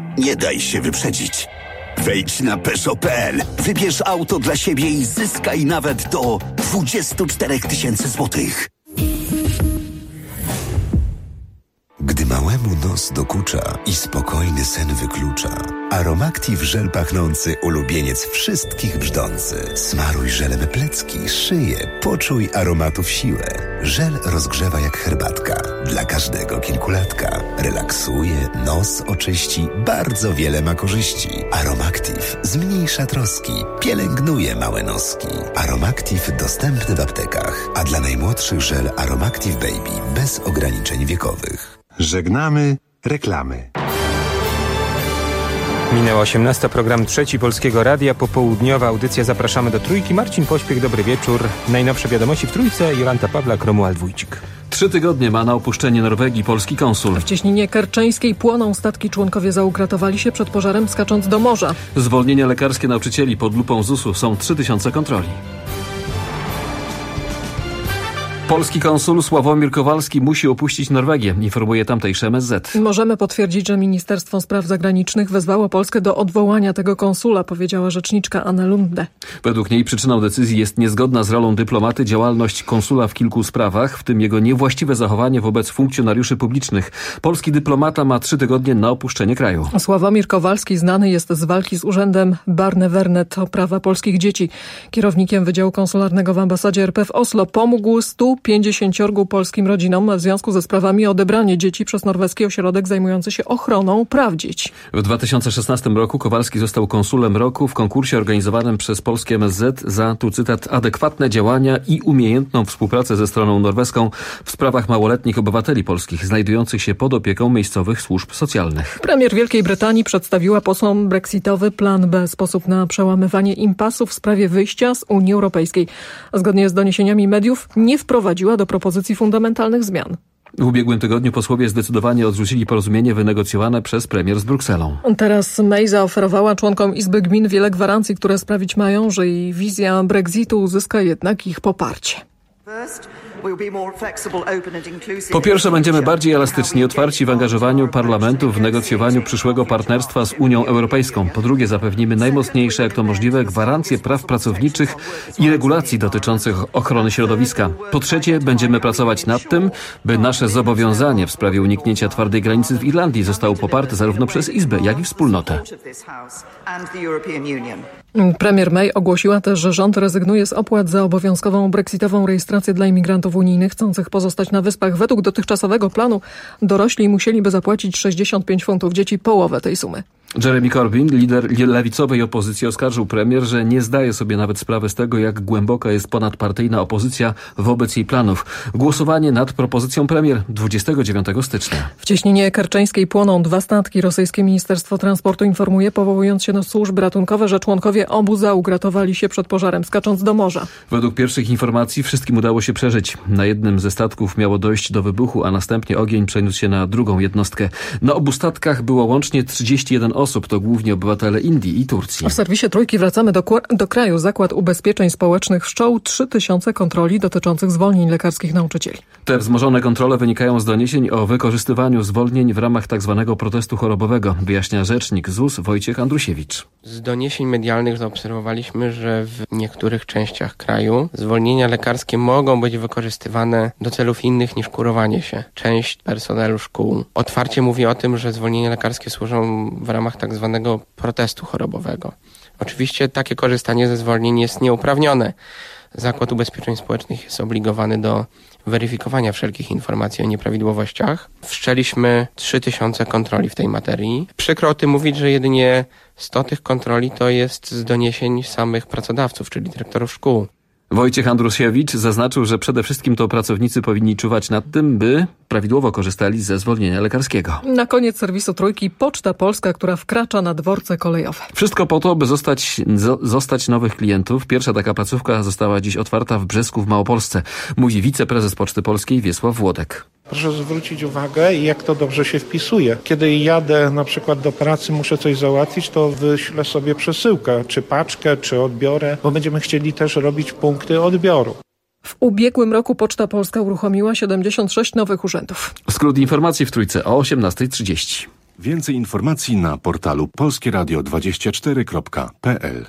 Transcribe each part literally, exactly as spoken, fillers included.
Nie daj się wyprzedzić. Wejdź na Peugeot kropka p l, wybierz auto dla siebie i zyskaj nawet do dwadzieścia cztery tysiące złotych. Gdy małemu nos dokucza i spokojny sen wyklucza, Aromactive żel pachnący ulubieniec wszystkich brzdący. Smaruj żelem plecki, szyję, poczuj aromatów siłę. Żel rozgrzewa jak herbatka, dla każdego kilkulatka. Relaksuje, nos oczyści, bardzo wiele ma korzyści. Aromactive zmniejsza troski, pielęgnuje małe noski. Aromactive dostępny w aptekach, a dla najmłodszych żel Aromactive Baby bez ograniczeń wiekowych. Żegnamy reklamy. Minęła osiemnasta, program Trzeci Polskiego Radia, popołudniowa audycja. Zapraszamy do Trójki. Marcin Pośpiech, dobry wieczór. Najnowsze wiadomości w Trójce, Jolanta Pawlak, Romuald Wójcik. Trzy tygodnie ma na opuszczenie Norwegii polski konsul. W Cieśninie Kerczeńskiej płoną statki. Członkowie załóg ratowali się przed pożarem, skacząc do morza. Zwolnienia lekarskie nauczycieli pod lupą zusu. Są trzy tysiące kontroli. Polski konsul Sławomir Kowalski musi opuścić Norwegię, informuje tamtejsze M S Z. Możemy potwierdzić, że Ministerstwo Spraw Zagranicznych wezwało Polskę do odwołania tego konsula, powiedziała rzeczniczka Anna Lunde. Według niej przyczyną decyzji jest niezgodna z rolą dyplomaty działalność konsula w kilku sprawach, w tym jego niewłaściwe zachowanie wobec funkcjonariuszy publicznych. Polski dyplomata ma trzy tygodnie na opuszczenie kraju. Sławomir Kowalski znany jest z walki z urzędem Barnevernet o prawa polskich dzieci. Kierownikiem Wydziału Konsularnego w ambasadzie R P w Oslo pomógł stu pięćdziesięciorgu polskim rodzinom w związku ze sprawami o odebranie dzieci przez norweski ośrodek zajmujący się ochroną praw dzieci. W dwa tysiące szesnastym roku Kowalski został konsulem roku w konkursie organizowanym przez polskie M S Z za, tu cytat, adekwatne działania i umiejętną współpracę ze stroną norweską w sprawach małoletnich obywateli polskich znajdujących się pod opieką miejscowych służb socjalnych. Premier Wielkiej Brytanii przedstawiła posłom brexitowy plan B, sposób na przełamywanie impasu w sprawie wyjścia z Unii Europejskiej. Zgodnie z doniesieniami mediów nie wprowadziła do propozycji fundamentalnych zmian. W ubiegłym tygodniu posłowie zdecydowanie odrzucili porozumienie wynegocjowane przez premier z Brukselą. Teraz May zaoferowała członkom Izby Gmin wiele gwarancji, które sprawić mają, że jej wizja Brexitu uzyska jednak ich poparcie. Po pierwsze, będziemy bardziej elastyczni, otwarci w angażowaniu parlamentu w negocjowaniu przyszłego partnerstwa z Unią Europejską. Po drugie, zapewnimy najmocniejsze jak to możliwe gwarancje praw pracowniczych i regulacji dotyczących ochrony środowiska. Po trzecie, będziemy pracować nad tym, by nasze zobowiązanie w sprawie uniknięcia twardej granicy w Irlandii zostało poparte zarówno przez Izbę, jak i wspólnotę. Premier May ogłosiła też, że rząd rezygnuje z opłat za obowiązkową brexitową rejestrację dla imigrantów unijnych chcących pozostać na wyspach. Według dotychczasowego planu dorośli musieliby zapłacić sześćdziesiąt pięć funtów, dzieci połowę tej sumy. Jeremy Corbyn, lider lewicowej opozycji, oskarżył premier, że nie zdaje sobie nawet sprawy z tego, jak głęboka jest ponadpartyjna opozycja wobec jej planów. Głosowanie nad propozycją premier dwudziestego dziewiątego stycznia. W Cieśninie Kerczeńskiej płoną dwa statki. Rosyjskie Ministerstwo Transportu informuje, powołując się na służby ratunkowe, że członkowie obu załóg ratowali się przed pożarem, skacząc do morza. Według pierwszych informacji wszystkim udało się przeżyć. Na jednym ze statków miało dojść do wybuchu, a następnie ogień przeniósł się na drugą jednostkę. Na obu statkach było łącznie trzydzieści jeden osób, to głównie obywatele Indii i Turcji. W serwisie Trójki wracamy do, do kraju. Zakład Ubezpieczeń Społecznych wszczął trzy tysiące kontroli dotyczących zwolnień lekarskich nauczycieli. Te wzmożone kontrole wynikają z doniesień o wykorzystywaniu zwolnień w ramach tzw. protestu chorobowego, wyjaśnia rzecznik Z U S Wojciech Andrusiewicz. Z doniesień medialnych zaobserwowaliśmy, że w niektórych częściach kraju zwolnienia lekarskie mogą być wykorzystywane do celów innych niż kurowanie się. Część personelu szkół otwarcie mówi o tym, że zwolnienia lekarskie służą w ramach tak zwanego protestu chorobowego. Oczywiście takie korzystanie ze zwolnień jest nieuprawnione. Zakład Ubezpieczeń Społecznych jest obligowany do weryfikowania wszelkich informacji o nieprawidłowościach. Wszczęliśmy trzy tysiące kontroli w tej materii. Przykro o tym mówić, że jedynie sto tych kontroli to jest z doniesień samych pracodawców, czyli dyrektorów szkół. Wojciech Andrusiewicz zaznaczył, że przede wszystkim to pracownicy powinni czuwać nad tym, by prawidłowo korzystali ze zwolnienia lekarskiego. Na koniec serwisu Trójki Poczta Polska, która wkracza na dworce kolejowe. Wszystko po to, by zostać, zostać nowych klientów. Pierwsza taka placówka została dziś otwarta w Brzesku w Małopolsce, mówi wiceprezes Poczty Polskiej Wiesław Włodek. Proszę zwrócić uwagę, jak to dobrze się wpisuje. Kiedy jadę na przykład do pracy, muszę coś załatwić, to wyślę sobie przesyłkę, czy paczkę, czy odbiorę, bo będziemy chcieli też robić punkty odbioru. W ubiegłym roku Poczta Polska uruchomiła siedemdziesiąt sześć nowych urzędów. Skrót informacji w Trójce o osiemnasta trzydzieści. Więcej informacji na portalu polskie radio dwadzieścia cztery kropka p l.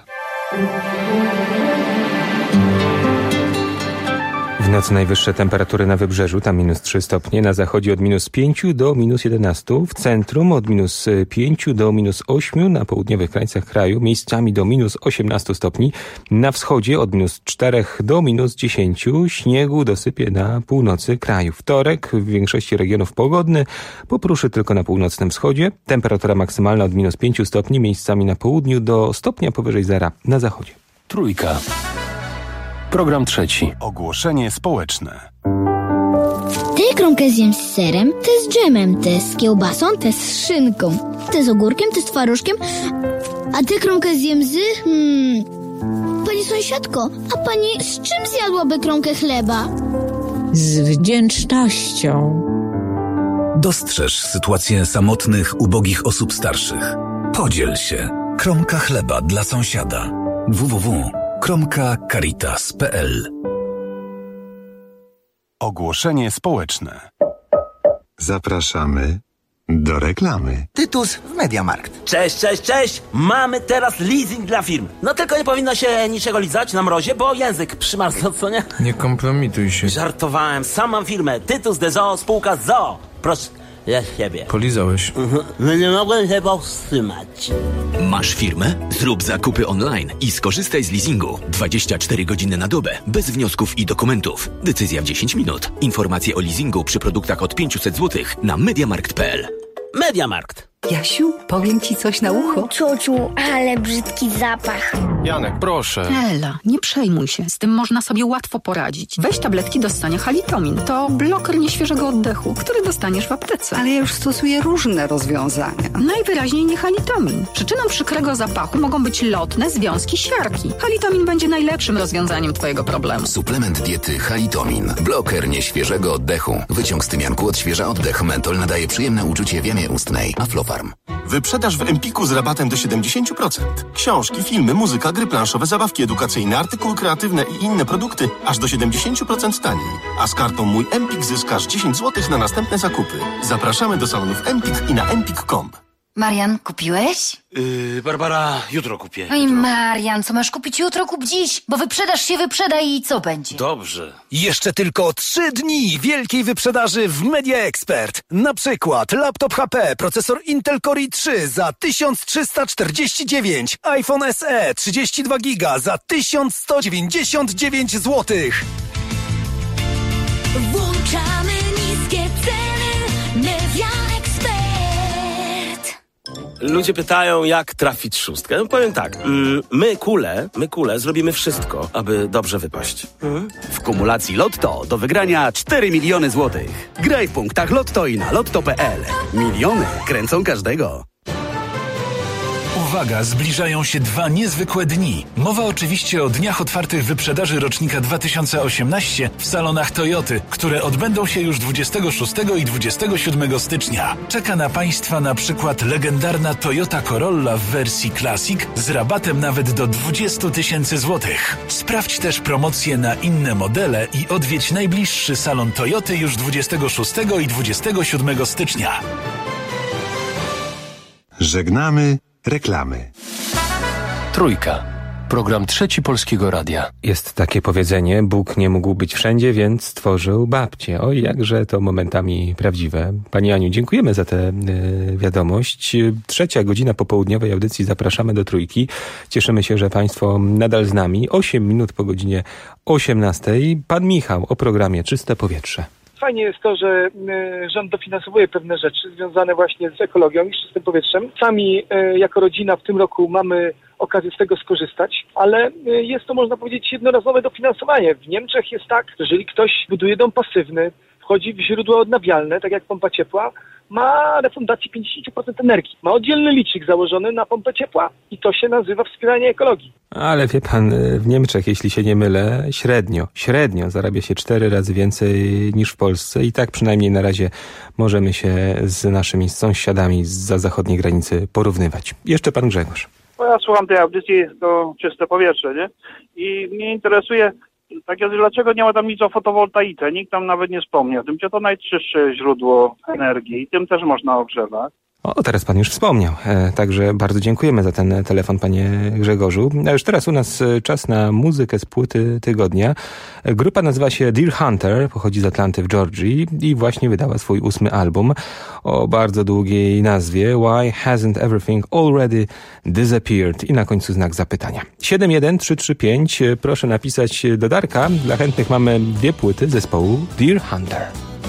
W nocy najwyższe temperatury na wybrzeżu, tam minus trzy stopnie, na zachodzie od minus pięć do minus jedenaście, w centrum od minus pięć do minus osiem, na południowych krańcach kraju miejscami do minus osiemnaście stopni, na wschodzie od minus cztery do minus dziesięć, śniegu dosypie na północy kraju. Wtorek w większości regionów pogodny, popruszy tylko na północnym wschodzie, temperatura maksymalna od minus pięć stopni, miejscami na południu do stopnia powyżej zera na zachodzie. Trójka. Program trzeci. Ogłoszenie społeczne. Tę kromkę zjem z serem, tę z dżemem, tę z kiełbasą, tę z szynką, tę z ogórkiem, tę z twarożkiem, a tę kromkę zjem z... Hmm, pani sąsiadko, a pani z czym zjadłaby kromkę chleba? Z wdzięcznością. Dostrzeż sytuację samotnych, ubogich osób starszych. Podziel się. Kromka chleba dla sąsiada. w w w kropka caritas kropka p l. Ogłoszenie społeczne. Zapraszamy do reklamy. Tytus w MediaMarkt. Cześć, cześć, cześć! Mamy teraz leasing dla firm. No tylko nie powinno się niczego lizać na mrozie, bo język przymarzł, co nie? Nie kompromituj się. Żartowałem, sam mam firmę. Tytus de Zoo, spółka z Zoo. Proszę, ja siebie. Polizałeś. Mhm. No nie mogłem się powstrzymać. Masz firmę? Zrób zakupy online i skorzystaj z leasingu. dwadzieścia cztery godziny na dobę, bez wniosków i dokumentów. Decyzja w dziesięć minut. Informacje o leasingu przy produktach od pięćset złotych na mediamarkt kropka p l. MediaMarkt. Jasiu, powiem ci coś na ucho. Ciociu, ale brzydki zapach. Janek, proszę. Ela, nie przejmuj się. Z tym można sobie łatwo poradzić. Weź tabletki do ssania Halitomin. To bloker nieświeżego oddechu, który dostaniesz w aptece. Ale ja już stosuję różne rozwiązania. Najwyraźniej nie Halitomin. Przyczyną przykrego zapachu mogą być lotne związki siarki. Halitomin będzie najlepszym rozwiązaniem twojego problemu. Suplement diety Halitomin. Bloker nieświeżego oddechu. Wyciąg z tymianku odświeża oddech. Mentol nadaje przyjemne uczucie w jamie ustnej. Aflofarm. Wyprzedaż w Empiku z rabatem do siedemdziesiąt procent. Książki, filmy, muzyka, gry planszowe, zabawki edukacyjne, artykuły kreatywne i inne produkty aż do siedemdziesiąt procent taniej. A z kartą Mój Empik zyskasz dziesięć złotych na następne zakupy. Zapraszamy do salonów Empik i na empik kropka com. Marian, kupiłeś? Yy, Barbara, jutro kupię. Oj, Marian, co masz kupić jutro, kup dziś, bo wyprzedaż się wyprzeda i co będzie? Dobrze. Jeszcze tylko trzy dni wielkiej wyprzedaży w Media Expert. Na przykład laptop H P, procesor Intel Core i trzy za tysiąc trzysta czterdzieści dziewięć, iPhone S E trzydzieści dwa giga za tysiąc sto dziewięćdziesiąt dziewięć złotych. Włączamy niskie ceny. Media Expert. Ludzie pytają, jak trafić szóstkę. No powiem tak, my kule, my kule zrobimy wszystko, aby dobrze wypaść. Mhm. W kumulacji Lotto do wygrania cztery miliony złotych. Graj w punktach Lotto i na lotto kropka p l. Miliony kręcą każdego. Uwaga, zbliżają się dwa niezwykłe dni. Mowa oczywiście o dniach otwartych wyprzedaży rocznika dwa tysiące osiemnaście w salonach Toyoty, które odbędą się już dwudziestego szóstego i dwudziestego siódmego stycznia. Czeka na Państwa na przykład legendarna Toyota Corolla w wersji Classic z rabatem nawet do dwadzieścia tysięcy złotych. Sprawdź też promocje na inne modele i odwiedź najbliższy salon Toyoty już dwudziestego szóstego i dwudziestego siódmego stycznia. Żegnamy reklamy. Trójka. Program trzeci Polskiego Radia. Jest takie powiedzenie, Bóg nie mógł być wszędzie, więc stworzył babcię. Oj, jakże to momentami prawdziwe. Pani Aniu, dziękujemy za tę y, wiadomość. Trzecia godzina popołudniowej audycji Zapraszamy do Trójki. Cieszymy się, że Państwo nadal z nami. Osiem minut po godzinie osiemnastej. Pan Michał o programie Czyste Powietrze. Fajnie jest to, że rząd dofinansowuje pewne rzeczy związane właśnie z ekologią i z czystym powietrzem. Sami jako rodzina w tym roku mamy okazję z tego skorzystać, ale jest to, można powiedzieć, jednorazowe dofinansowanie. W Niemczech jest tak, że jeżeli ktoś buduje dom pasywny, wchodzi w źródła odnawialne, tak jak pompa ciepła, ma refundację pięćdziesiąt procent energii. Ma oddzielny licznik założony na pompę ciepła i to się nazywa wspieranie ekologii. Ale wie pan, w Niemczech, jeśli się nie mylę, średnio, średnio zarabia się cztery razy więcej niż w Polsce i tak przynajmniej na razie możemy się z naszymi sąsiadami zza zachodniej granicy porównywać. Jeszcze pan Grzegorz. Bo ja słucham tej audycji, to czyste powietrze, nie? I mnie interesuje, tak jest, dlaczego nie ma tam nic o fotowoltaice? Nikt tam nawet nie wspomniał. Tym, że to najczystsze źródło energii i tym też można ogrzewać. O, teraz pan już wspomniał. E, także bardzo dziękujemy za ten telefon, panie Grzegorzu. A już teraz u nas czas na muzykę z płyty tygodnia. Grupa nazywa się Deer Hunter, pochodzi z Atlanty w Georgii i właśnie wydała swój ósmy album o bardzo długiej nazwie Why Hasn't Everything Already Disappeared? I na końcu znak zapytania. siedem jeden trzy trzy pięć. Proszę napisać do Darka. Dla chętnych mamy dwie płyty zespołu Deer Hunter.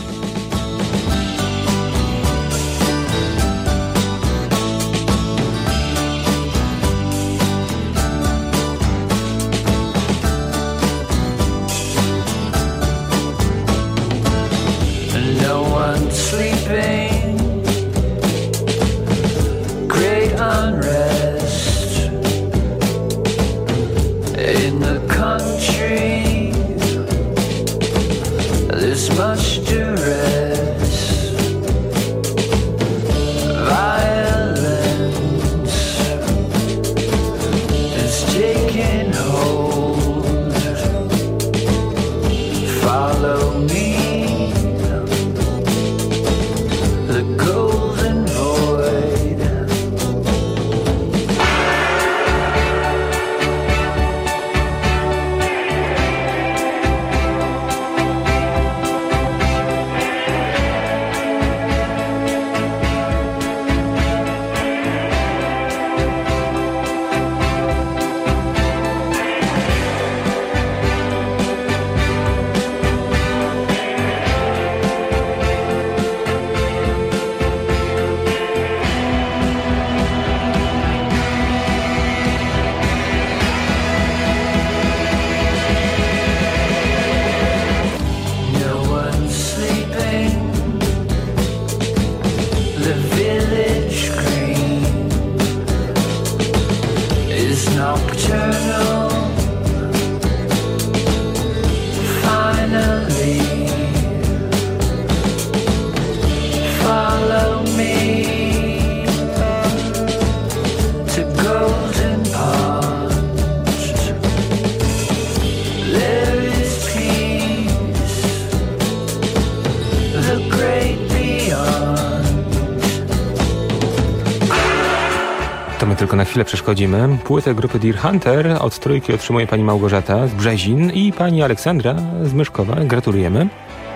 Tylko na chwilę przeszkodzimy. Płytę grupy Deer Hunter od trójki otrzymuje pani Małgorzata z Brzezin i pani Aleksandra z Myszkowa. Gratulujemy.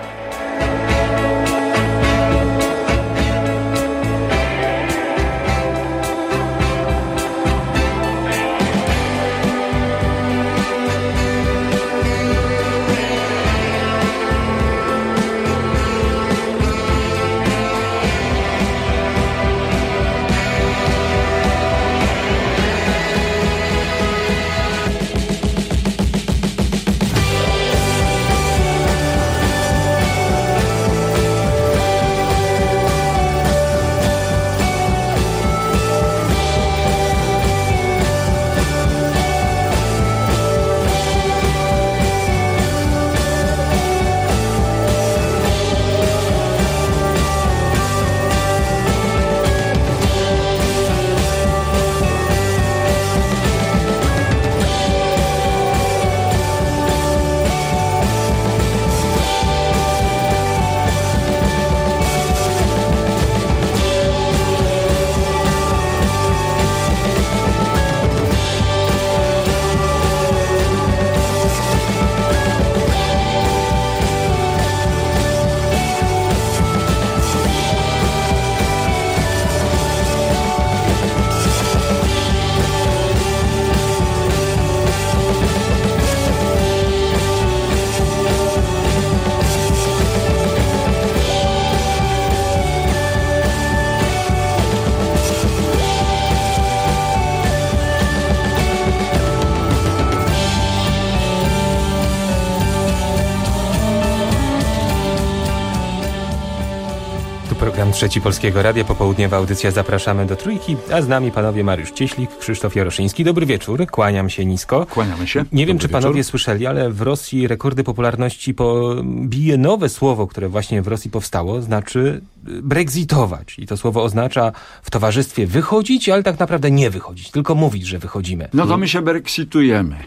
Program Trzeci Polskiego Radia, popołudniowa audycja Zapraszamy do Trójki, a z nami panowie Mariusz Cieślik, Krzysztof Jaroszyński. Dobry wieczór, kłaniam się nisko. Kłaniamy się. Nie wiem, Dobry czy panowie wieczór. słyszeli, ale w Rosji rekordy popularności bije nowe słowo, które właśnie w Rosji powstało, znaczy brexitować. I to słowo oznacza w towarzystwie wychodzić, ale tak naprawdę nie wychodzić, tylko mówić, że wychodzimy. No to my się brexitujemy.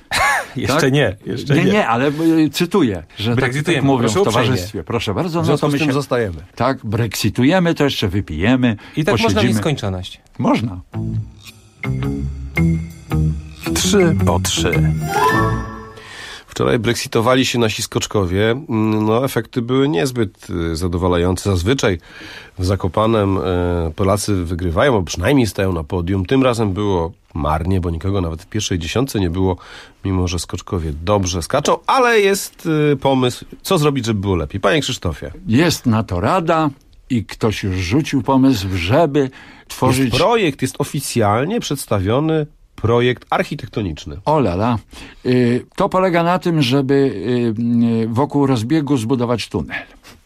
Jeszcze tak? nie. Jeszcze nie, nie, nie, ale y, cytuję, że tak, tak mówią w towarzystwie. Proszę bardzo. W No związku to my z tym się, zostajemy. Tak, brexitujemy, to jeszcze wypijemy, I tak posiedzimy. można w nieskończoność. Można. Trzy po trzy. Wczoraj brexitowali się nasi skoczkowie. No, efekty były niezbyt zadowalające. Zazwyczaj w Zakopanem Polacy wygrywają, albo przynajmniej stają na podium. Tym razem było marnie, bo nikogo nawet w pierwszej dziesiątce nie było, mimo że skoczkowie dobrze skaczą, ale jest pomysł, co zrobić, żeby było lepiej. Panie Krzysztofie. Jest na to rada i ktoś już rzucił pomysł, żeby tworzyć... Jest projekt, jest oficjalnie przedstawiony projekt architektoniczny. O lala. Y, to polega na tym, żeby y, y, wokół rozbiegu zbudować tunel.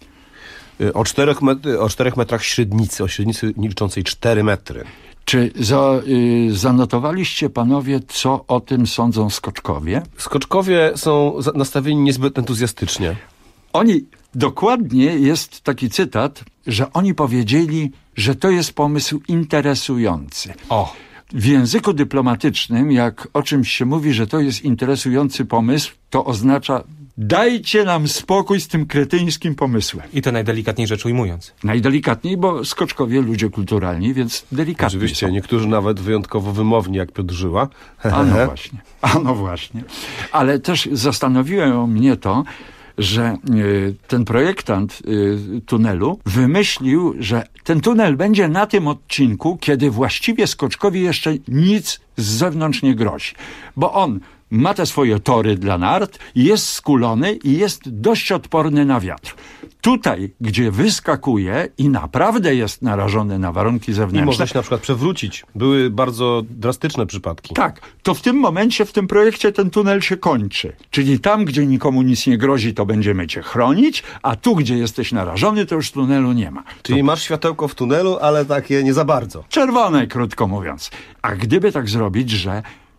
O czterech, met- o czterech metrach średnicy, o średnicy liczącej cztery metry. Czy za, y, zanotowaliście panowie, co o tym sądzą skoczkowie? Skoczkowie są za- nastawieni niezbyt entuzjastycznie. Oni, dokładnie jest taki cytat, że oni powiedzieli, że to jest pomysł interesujący. O! W języku dyplomatycznym, jak o czymś się mówi, że to jest interesujący pomysł, to oznacza dajcie nam spokój z tym kretyńskim pomysłem. I to najdelikatniej rzecz ujmując. Najdelikatniej, bo skoczkowie ludzie kulturalni, więc delikatnie Oczywiście, są. Niektórzy nawet wyjątkowo wymowni, jak Piotr Żyła. A no właśnie, a no właśnie. Ale też zastanowiło mnie to, że y, ten projektant y, tunelu wymyślił, że ten tunel będzie na tym odcinku, kiedy właściwie skoczkowi jeszcze nic z zewnątrz nie grozi. Bo on ma te swoje tory dla nart, jest skulony i jest dość odporny na wiatr. Tutaj, gdzie wyskakuje i naprawdę jest narażony na warunki zewnętrzne... I można się na przykład przewrócić. Były bardzo drastyczne przypadki. Tak, to w tym momencie, w tym projekcie ten tunel się kończy. Czyli tam, gdzie nikomu nic nie grozi, to będziemy cię chronić, a tu, gdzie jesteś narażony, to już tunelu nie ma. Czyli to... masz światełko w tunelu, ale takie nie za bardzo. Czerwone, krótko mówiąc. A gdyby tak zrobić, że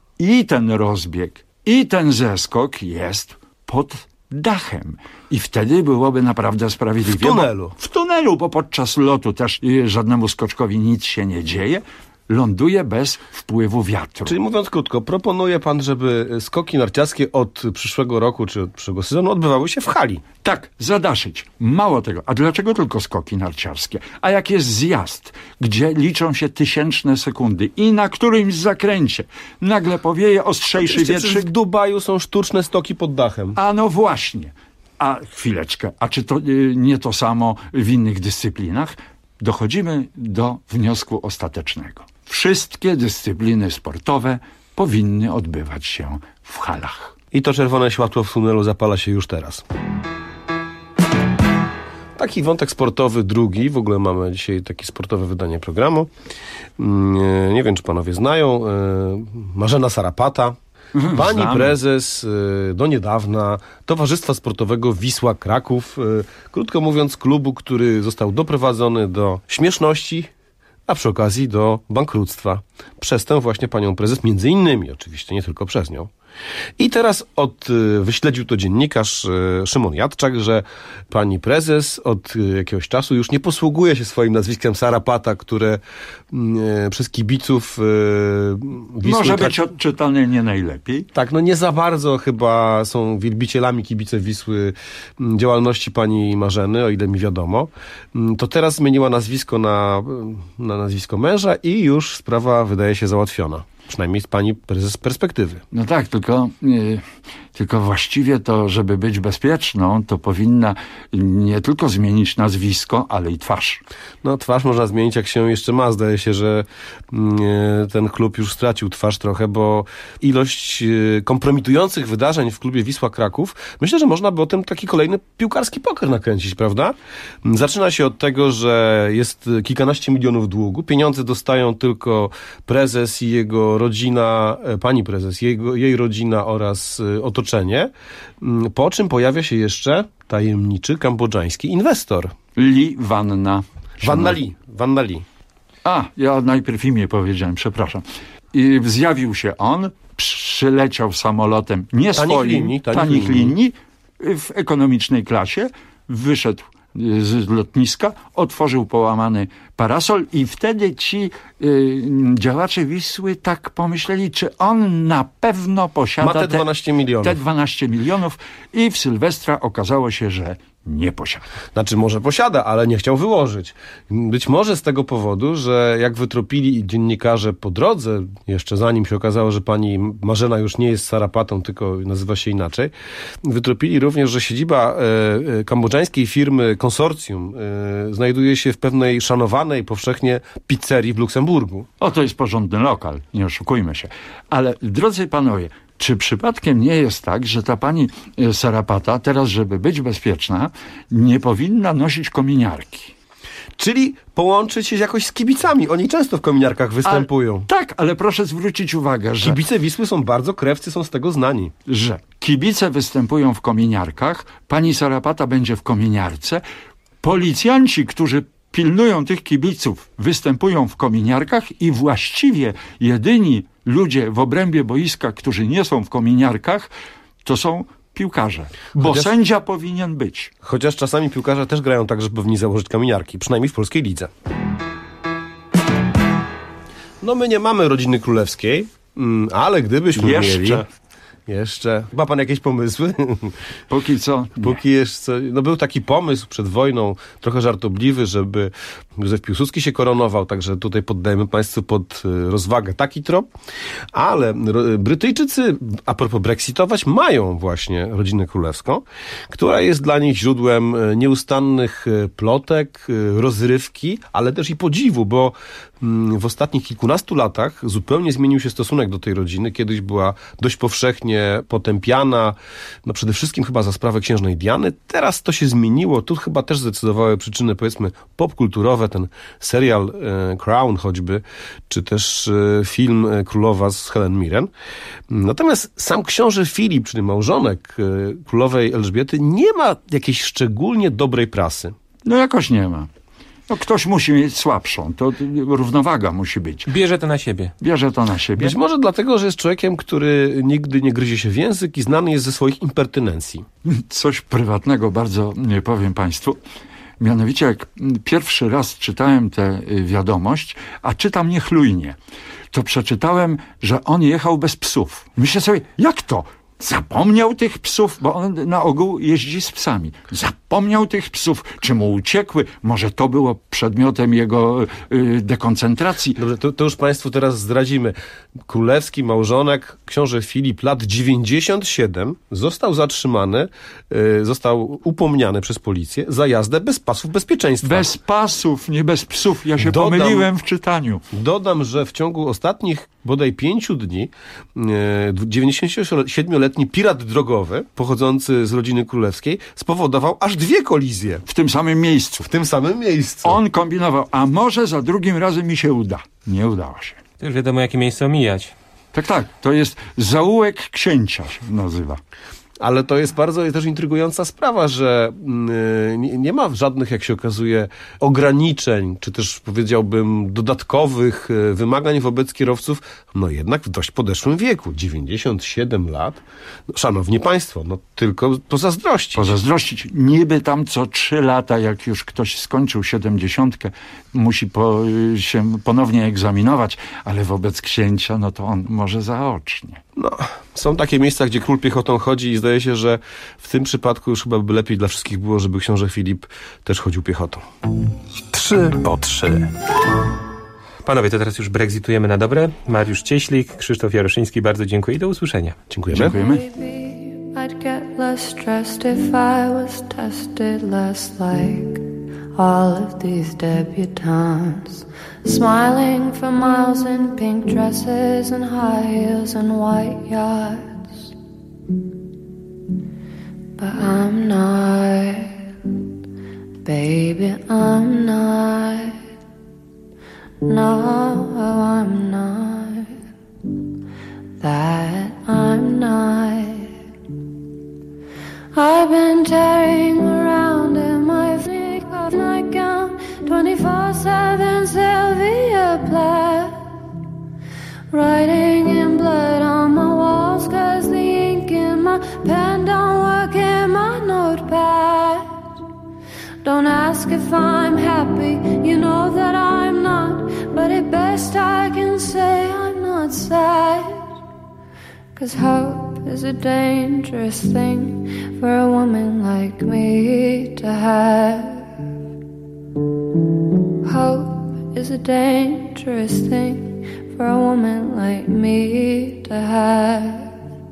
i ten rozbieg, i ten zeskok jest pod dachem. I wtedy byłoby naprawdę sprawiedliwie. W tunelu. W tunelu, bo podczas lotu też żadnemu skoczkowi nic się nie dzieje. Ląduje bez wpływu wiatru. Czyli mówiąc krótko, proponuje pan, żeby skoki narciarskie od przyszłego roku, czy od przyszłego sezonu odbywały się w hali. Tak, zadaszyć. Mało tego. A dlaczego tylko skoki narciarskie? A jak jest zjazd, gdzie liczą się tysięczne sekundy i na którymś zakręcie nagle powieje ostrzejszy wietrzyk... W Dubaju są sztuczne stoki pod dachem. A no właśnie. A chwileczkę. A czy to y, nie to samo w innych dyscyplinach? Dochodzimy do wniosku ostatecznego. Wszystkie dyscypliny sportowe powinny odbywać się w halach. I to czerwone światło w tunelu zapala się już teraz. Taki wątek sportowy drugi. W ogóle mamy dzisiaj takie sportowe wydanie programu. Nie, nie wiem, czy panowie znają. Marzena Sarapata. Pani Znam. prezes do niedawna Towarzystwa Sportowego Wisła Kraków. Krótko mówiąc, klubu, który został doprowadzony do śmieszności, a przy okazji do bankructwa. Przez tę właśnie panią prezes, między innymi oczywiście, nie tylko przez nią. I teraz od, wyśledził to dziennikarz Szymon Jadczak, że pani prezes od jakiegoś czasu już nie posługuje się swoim nazwiskiem Sarapata, które e, przez kibiców e, Wisły... Może być odczytane nie najlepiej. Tak, no nie za bardzo chyba są wielbicielami kibice Wisły działalności pani Marzeny, o ile mi wiadomo. To teraz zmieniła nazwisko na, na nazwisko męża i już sprawa wydaje się załatwiona. Przynajmniej z pani prezes perspektywy. No tak, tylko, yy, tylko właściwie to, żeby być bezpieczną, to powinna nie tylko zmienić nazwisko, ale i twarz. No twarz można zmienić, jak się jeszcze ma. Zdaje się, że yy, ten klub już stracił twarz trochę, bo ilość yy, kompromitujących wydarzeń w klubie Wisła Kraków, myślę, że można by o tym taki kolejny piłkarski poker nakręcić, prawda? Zaczyna się od tego, że jest kilkanaście milionów długu. Pieniądze dostają tylko prezes i jego rodzina, pani prezes, jego, jej rodzina oraz otoczenie, po czym pojawia się jeszcze tajemniczy kambodżański inwestor. Li Wanna. Wanna Li. Wanna Li. A, ja najpierw imię powiedziałem, przepraszam. I zjawił się on, przyleciał samolotem nie tanich swoim, linii, tanich tanich linii. linii, w ekonomicznej klasie, wyszedł z lotniska, otworzył połamany parasol i wtedy ci y, działacze Wisły tak pomyśleli, czy on na pewno posiada Ma te dwanaście milionów. te dwanaście milionów i w Sylwestra okazało się, że nie posiada. Znaczy może posiada, ale nie chciał wyłożyć. Być może z tego powodu, że jak wytropili dziennikarze po drodze, jeszcze zanim się okazało, że pani Marzena już nie jest Sarapatą, tylko nazywa się inaczej, wytropili również, że siedziba e, kambodżańskiej firmy konsorcjum e, znajduje się w pewnej szanowanej powszechnie pizzerii w Luksemburgu. O, to jest porządny lokal, nie oszukujmy się. Ale drodzy panowie, czy przypadkiem nie jest tak, że ta pani Sarapata teraz, żeby być bezpieczna, nie powinna nosić kominiarki? Czyli połączyć się jakoś z kibicami. Oni często w kominiarkach występują. A, tak, ale proszę zwrócić uwagę, że... Kibice Wisły są bardzo krewcy, są z tego znani. Że kibice występują w kominiarkach, pani Sarapata będzie w kominiarce, policjanci, którzy pilnują tych kibiców, występują w kominiarkach i właściwie jedyni ludzie w obrębie boiska, którzy nie są w kominiarkach, to są piłkarze. Bo chociaż, sędzia powinien być. Chociaż czasami piłkarze też grają tak, że powinni założyć kominiarki. Przynajmniej w polskiej lidze. No my nie mamy rodziny królewskiej, ale gdybyśmy Jeszcze. mieli... Jeszcze. Ma pan jakieś pomysły? Póki co. Nie. Póki jeszcze. No był taki pomysł przed wojną, trochę żartobliwy, żeby Józef Piłsudski się koronował, także tutaj poddajemy państwu pod rozwagę taki trop. Ale Brytyjczycy, a propos brexitować, mają właśnie rodzinę królewską, która jest dla nich źródłem nieustannych plotek, rozrywki, ale też i podziwu, bo w ostatnich kilkunastu latach zupełnie zmienił się stosunek do tej rodziny. Kiedyś była dość powszechnie potępiana, no przede wszystkim chyba za sprawę księżnej Diany. Teraz to się zmieniło. Tu chyba też zdecydowały przyczyny, powiedzmy, popkulturowe, ten serial e, Crown choćby, czy też e, film e, Królowa z Helen Mirren. Natomiast sam książę Filip, czyli małżonek e, królowej Elżbiety, nie ma jakiejś szczególnie dobrej prasy. No jakoś nie ma. No ktoś musi mieć słabszą, to równowaga musi być. Bierze to na siebie. Bierze to na siebie. Być może dlatego, że jest człowiekiem, który nigdy nie gryzie się w język i znany jest ze swoich impertynencji. Coś prywatnego bardzo nie powiem państwu. Mianowicie jak pierwszy raz czytałem tę wiadomość, a czytam niechlujnie, to przeczytałem, że on jechał bez psów. Myślę sobie, jak to? Zapomniał tych psów, bo on na ogół jeździ z psami. Zapomniał tych psów. Czy mu uciekły? Może to było przedmiotem jego y, dekoncentracji. Dobrze, to, to już państwu teraz zdradzimy. Królewski małżonek, książę Filip, lat dziewięćdziesiąt siedem, został zatrzymany, y, został upomniany przez policję za jazdę bez pasów bezpieczeństwa. Bez pasów, nie bez psów. Ja się dodam, pomyliłem w czytaniu. Dodam, że w ciągu ostatnich bodaj pięciu dni y, dziewięćdziesięciosiedmioletni pirat drogowy, pochodzący z rodziny królewskiej, spowodował aż dwie kolizje. W tym samym miejscu. W tym samym miejscu. On kombinował, a może za drugim razem mi się uda. Nie udało się. To już wiadomo, jakie miejsce omijać. Tak, tak. To jest zaułek księcia się nazywa. Ale to jest bardzo też intrygująca sprawa, że yy, nie, nie ma żadnych, jak się okazuje, ograniczeń, czy też powiedziałbym dodatkowych yy, wymagań wobec kierowców, no jednak w dość podeszłym wieku, dziewięćdziesiąt siedem lat. No, szanowni państwo, no tylko pozazdrościć. Pozazdrościć. Niby tam co trzy lata, jak już ktoś skończył siedemdziesiątkę, musi po, się ponownie egzaminować, ale wobec księcia, no to on może zaocznie. No, są takie miejsca, gdzie król piechotą chodzi i zdaje się, że w tym przypadku już chyba by lepiej dla wszystkich było, żeby książę Filip też chodził piechotą. Trzy po trzy. Panowie, to teraz już brexitujemy na dobre. Mariusz Cieślik, Krzysztof Jaroszyński, bardzo dziękuję i do usłyszenia. Dziękujemy. Dziękujemy. I'd get less stressed if I was tested less like all of these debutantes, smiling for miles in pink dresses and high heels and white yachts. But I'm not, baby, I'm not. No, I'm not. That I'm not. I've been tearing around in my nightgown, twenty-four seven Sylvia Plath, writing in blood on my walls, cause the ink in my pen don't work in my notepad. Don't ask if I'm happy, you know that I'm not. But at best I can say I'm not sad. 'Cause hope is a dangerous thing for a woman like me to have. Hope is a dangerous thing for a woman like me to have.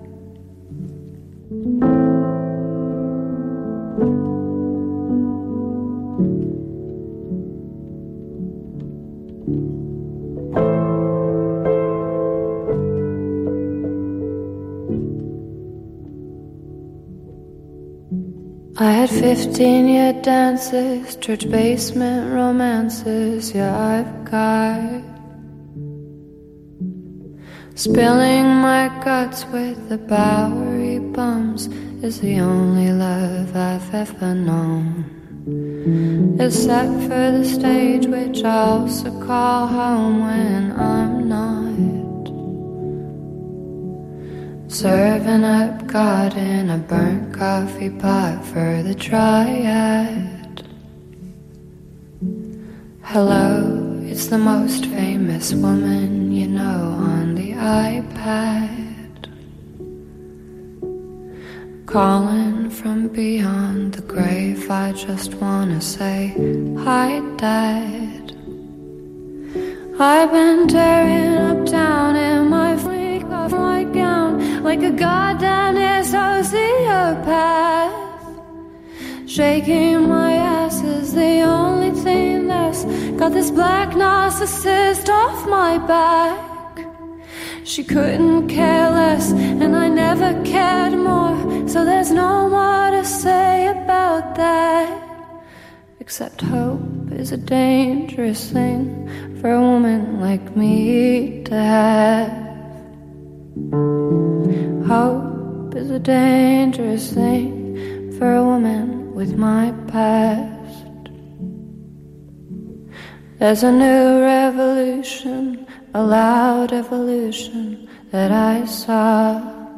I had fifteen-year dances, church basement romances, yeah, I've got. Spilling my guts with the Bowery bums is the only love I've ever known. Except for the stage, which I also call home when I'm not. Serving up God in a burnt coffee pot for the triad. Hello, it's the most famous woman you know on the iPad. Calling from beyond the grave, I just wanna say, hi Dad. I've been tearing up town in my freak off my gown like a goddamn sociopath. Shaking my ass is the only thing that's got this black narcissist off my back. She couldn't care less, and I never cared more, so there's no more to say about that. Except hope is a dangerous thing for a woman like me to have. Hope is a dangerous thing for a woman with my past. There's a new revolution, a loud evolution that I saw.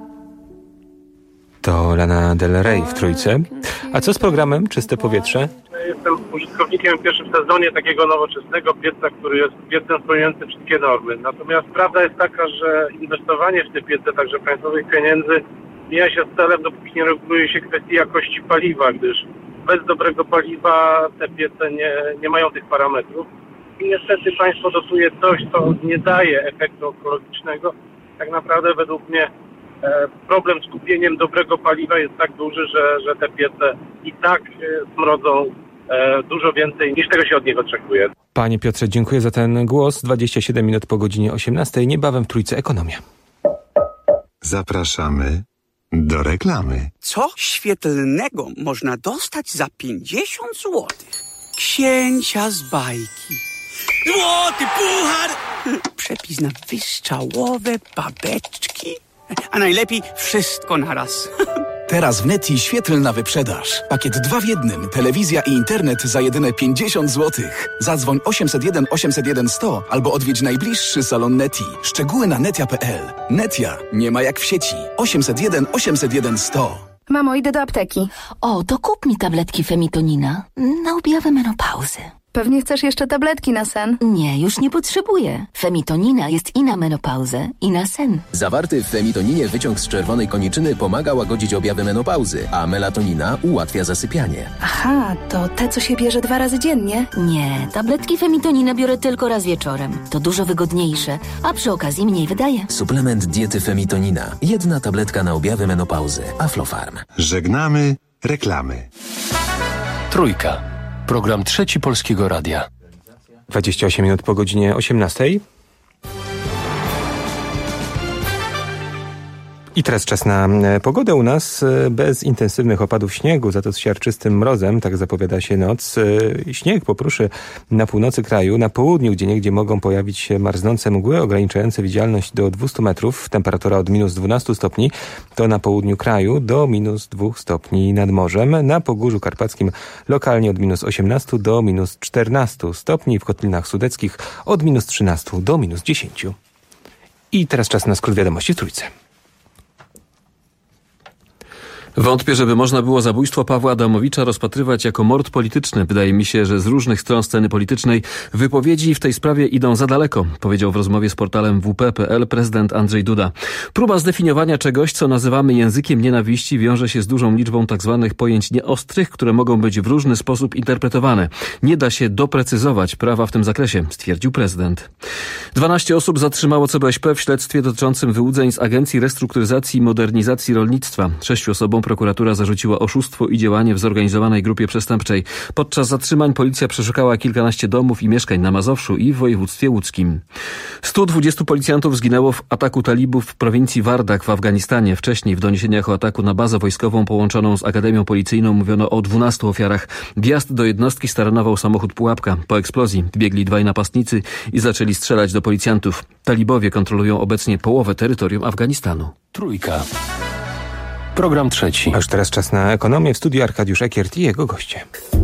To Lana Del Rey w Trójce. A co z programem Czyste Powietrze? Jestem użytkownikiem w pierwszym sezonie takiego nowoczesnego pieca, który jest piecem spełniającym wszystkie normy. Natomiast prawda jest taka, że inwestowanie w te piece, także państwowych pieniędzy, mija się z celem, dopóki nie reguluje się kwestii jakości paliwa, gdyż bez dobrego paliwa te piece nie, nie mają tych parametrów. I niestety państwo dotuje coś, co nie daje efektu ekologicznego. Tak naprawdę według mnie problem z kupieniem dobrego paliwa jest tak duży, że, że te piece i tak smrodzą dużo więcej niż tego się od nich oczekuje. Panie Piotrze, dziękuję za ten głos. dwadzieścia siedem minut po godzinie osiemnastej. Niebawem w Trójce Ekonomia. Zapraszamy do reklamy. Co świetlnego można dostać za pięćdziesiąt złotych? Księcia z bajki. Złoty puchar! Przepis na wystrzałowe babeczki. A najlepiej wszystko naraz. Teraz w Neti świetlna wyprzedaż. Pakiet dwa w jednym. Telewizja i internet za jedyne pięćdziesiąt złotych. Zadzwoń osiemset jeden osiemset jeden sto albo odwiedź najbliższy salon Neti. Szczegóły na netia kropka p l. Netia nie ma jak w sieci. osiemset jeden osiemset jeden sto. Mamo, idę do apteki. O, to kup mi tabletki Femitonina na objawę menopauzy. Pewnie chcesz jeszcze tabletki na sen? Nie, już nie potrzebuję. Femitonina jest i na menopauzę, i na sen. Zawarty w femitoninie wyciąg z czerwonej koniczyny pomaga łagodzić objawy menopauzy, a melatonina ułatwia zasypianie. Aha, to te, co się bierze dwa razy dziennie? Nie, tabletki Femitonina biorę tylko raz wieczorem. To dużo wygodniejsze, a przy okazji mniej wydaje. Suplement diety Femitonina. Jedna tabletka na objawy menopauzy. Aflofarm. Żegnamy reklamy. Trójka. Program Trzeci Polskiego Radia. dwadzieścia osiem minut po godzinie osiemnastej. I teraz czas na pogodę u nas. Bez intensywnych opadów śniegu, za to z siarczystym mrozem, tak zapowiada się noc. Śnieg popruszy na północy kraju, na południu, gdzie niegdzie mogą pojawić się marznące mgły ograniczające widzialność do dwieście metrów. Temperatura od minus dwanaście stopni, to na południu kraju do minus dwa stopni nad morzem. Na Pogórzu Karpackim lokalnie od minus osiemnaście do minus czternaście stopni, w Kotlinach Sudeckich od minus trzynaście do minus dziesięć. I teraz czas na skrót wiadomości w Trójce. Wątpię, żeby można było zabójstwo Pawła Adamowicza rozpatrywać jako mord polityczny. Wydaje mi się, że z różnych stron sceny politycznej wypowiedzi w tej sprawie idą za daleko, powiedział w rozmowie z portalem w p kropka p l prezydent Andrzej Duda. Próba zdefiniowania czegoś, co nazywamy językiem nienawiści, wiąże się z dużą liczbą tzw. pojęć nieostrych, które mogą być w różny sposób interpretowane. Nie da się doprecyzować prawa w tym zakresie, stwierdził prezydent. dwanaście osób zatrzymało C B S P w śledztwie dotyczącym wyłudzeń z Agencji Restrukturyzacji i Modernizacji Rolnictwa. Sześciu osobom prokuratura zarzuciła oszustwo i działanie w zorganizowanej grupie przestępczej. Podczas zatrzymań policja przeszukała kilkanaście domów i mieszkań na Mazowszu i w województwie łódzkim. stu dwudziestu policjantów zginęło w ataku talibów w prowincji Wardak w Afganistanie. Wcześniej w doniesieniach o ataku na bazę wojskową połączoną z Akademią Policyjną mówiono o dwunastu ofiarach. Wjazd do jednostki staranował samochód Pułapka. Po eksplozji wbiegli dwaj napastnicy i zaczęli strzelać do policjantów. Talibowie kontrolują obecnie połowę terytorium Afganistanu. Trójka. Program trzeci. A już teraz czas na ekonomię. W studiu Arkadiusz Ekiert i jego goście.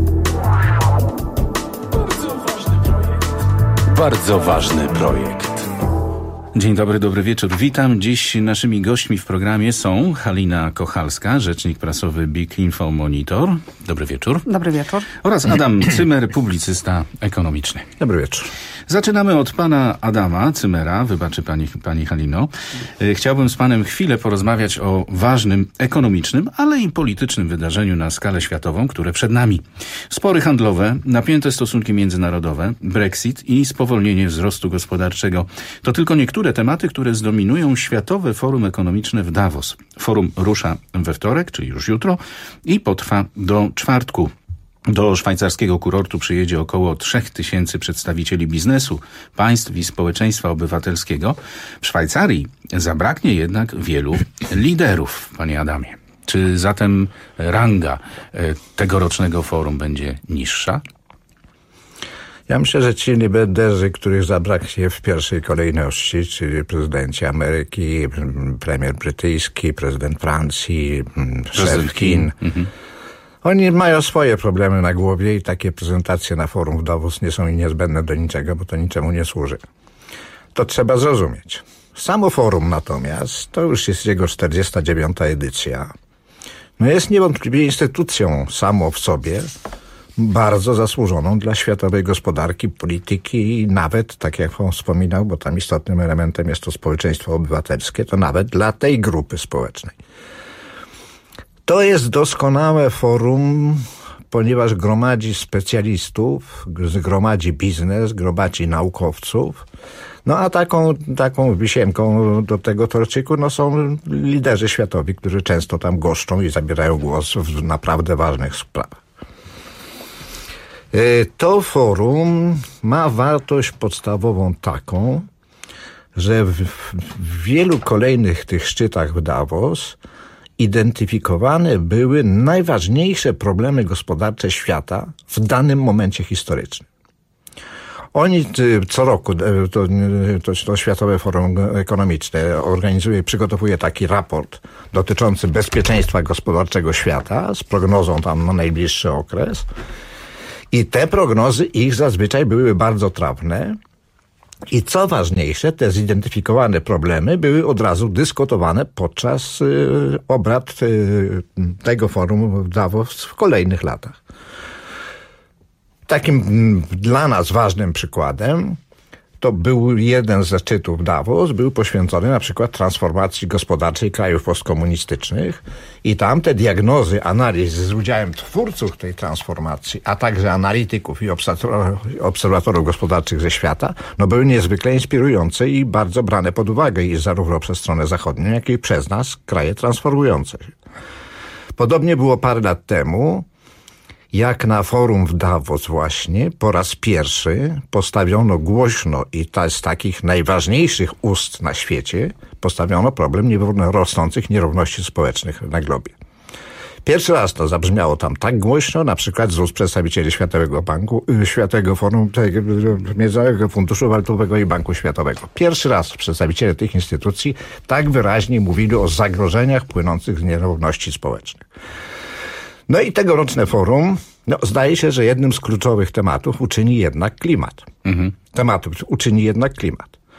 Bardzo ważny projekt. Dzień dobry, dobry wieczór. Witam. Dziś naszymi gośćmi w programie są Halina Kochalska, rzecznik prasowy Big Info Monitor. Dobry wieczór. Dobry wieczór. Oraz Adam Cymer, publicysta ekonomiczny. Dobry wieczór. Zaczynamy od pana Adama Cymera. Wybaczy pani, pani Halino. Chciałbym z panem chwilę porozmawiać o ważnym ekonomicznym, ale i politycznym wydarzeniu na skalę światową, które przed nami. Spory handlowe, napięte stosunki międzynarodowe, Brexit i spowolnienie wzrostu gospodarczego. To tylko niektóre tematy, które zdominują Światowe Forum Ekonomiczne w Davos. Forum rusza we wtorek, czyli już jutro, i potrwa do czwartku. Do szwajcarskiego kurortu przyjedzie około trzech tysięcy przedstawicieli biznesu, państw i społeczeństwa obywatelskiego. W Szwajcarii zabraknie jednak wielu liderów, panie Adamie. Czy zatem ranga tegorocznego forum będzie niższa? Ja myślę, że ci liderzy, których zabraknie w pierwszej kolejności, czyli prezydenci Ameryki, premier brytyjski, prezydent Francji, szef Chin, mhm. Oni mają swoje problemy na głowie i takie prezentacje na forum w Davos nie są niezbędne do niczego, bo to niczemu nie służy. To trzeba zrozumieć. Samo forum natomiast, to już jest jego czterdziesta dziewiąta edycja. No jest niewątpliwie instytucją samo w sobie, bardzo zasłużoną dla światowej gospodarki, polityki i nawet, tak jak pan wspominał, bo tam istotnym elementem jest to społeczeństwo obywatelskie, to nawet dla tej grupy społecznej. To jest doskonałe forum, ponieważ gromadzi specjalistów, gromadzi biznes, gromadzi naukowców. No a taką, taką wisienką do tego torciku no, są liderzy światowi, którzy często tam goszczą i zabierają głos w naprawdę ważnych sprawach. To forum ma wartość podstawową taką, że w, w wielu kolejnych tych szczytach w Davos identyfikowane były najważniejsze problemy gospodarcze świata w danym momencie historycznym. Oni co roku, to, to, to Światowe Forum Ekonomiczne organizuje, przygotowuje taki raport dotyczący bezpieczeństwa gospodarczego świata z prognozą tam na najbliższy okres. I te prognozy ich zazwyczaj były bardzo trafne. I co ważniejsze, te zidentyfikowane problemy były od razu dyskutowane podczas y, obrad y, tego forum w Davos w kolejnych latach. Takim m, dla nas ważnym przykładem to był jeden ze szczytów Davos, był poświęcony na przykład transformacji gospodarczej krajów postkomunistycznych i tam te diagnozy, analizy z udziałem twórców tej transformacji, a także analityków i obserwatorów gospodarczych ze świata, no były niezwykle inspirujące i bardzo brane pod uwagę i zarówno przez stronę zachodnią, jak i przez nas, kraje transformujące się. Podobnie było parę lat temu, jak na forum w Davos właśnie po raz pierwszy postawiono głośno i ta z takich najważniejszych ust na świecie postawiono problem nierówno, rosnących nierówności społecznych na globie. Pierwszy raz to zabrzmiało tam tak głośno, na przykład z ust przedstawicieli Światowego Banku, Światowego Forum, Międzynarodowego Funduszu Walutowego i Banku Światowego. Pierwszy raz przedstawiciele tych instytucji tak wyraźnie mówili o zagrożeniach płynących z nierówności społecznych. No i tegoroczne forum, no, zdaje się, że jednym z kluczowych tematów uczyni jednak klimat. Mhm. Tematów uczyni jednak klimat.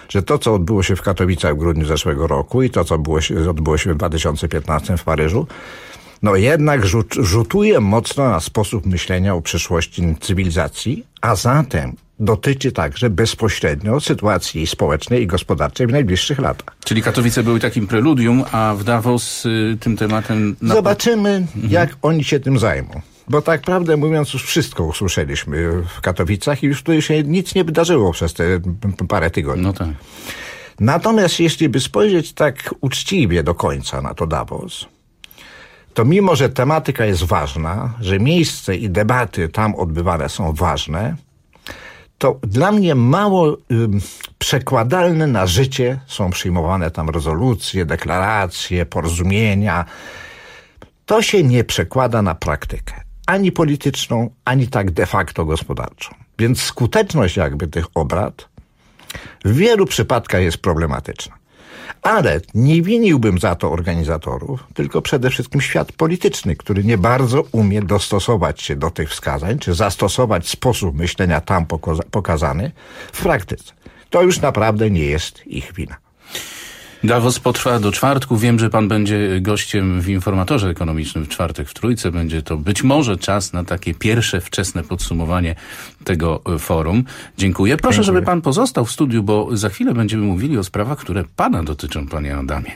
że to, co odbyło się w Katowicach w grudniu zeszłego roku i to, co było się, odbyło się w dwa tysiące piętnastym w Paryżu, no jednak rzut, rzutuje mocno na sposób myślenia o przyszłości cywilizacji, a zatem dotyczy także bezpośrednio sytuacji społecznej i gospodarczej w najbliższych latach. Czyli Katowice były takim preludium, a w Davos y, tym tematem... Na... Zobaczymy, mhm. jak oni się tym zajmą. Bo tak prawdę mówiąc, już wszystko usłyszeliśmy w Katowicach i już tu się nic nie wydarzyło przez te parę tygodni. No tak. Natomiast jeśli by spojrzeć tak uczciwie do końca na to Davos, to mimo, że tematyka jest ważna, że miejsce i debaty tam odbywane są ważne, to dla mnie mało y, przekładalne na życie są przyjmowane tam rezolucje, deklaracje, porozumienia. To się nie przekłada na praktykę. Ani polityczną, ani tak de facto gospodarczą. Więc skuteczność jakby tych obrad w wielu przypadkach jest problematyczna. Ale nie winiłbym za to organizatorów, tylko przede wszystkim świat polityczny, który nie bardzo umie dostosować się do tych wskazań, czy zastosować sposób myślenia tam pokazany w praktyce. To już naprawdę nie jest ich wina. Davos potrwa do czwartku. Wiem, że pan będzie gościem w Informatorze Ekonomicznym w czwartek w Trójce. Będzie to być może czas na takie pierwsze, wczesne podsumowanie tego forum. Dziękuję. Proszę, Dziękuję. żeby pan pozostał w studiu, bo za chwilę będziemy mówili o sprawach, które pana dotyczą, panie Adamie.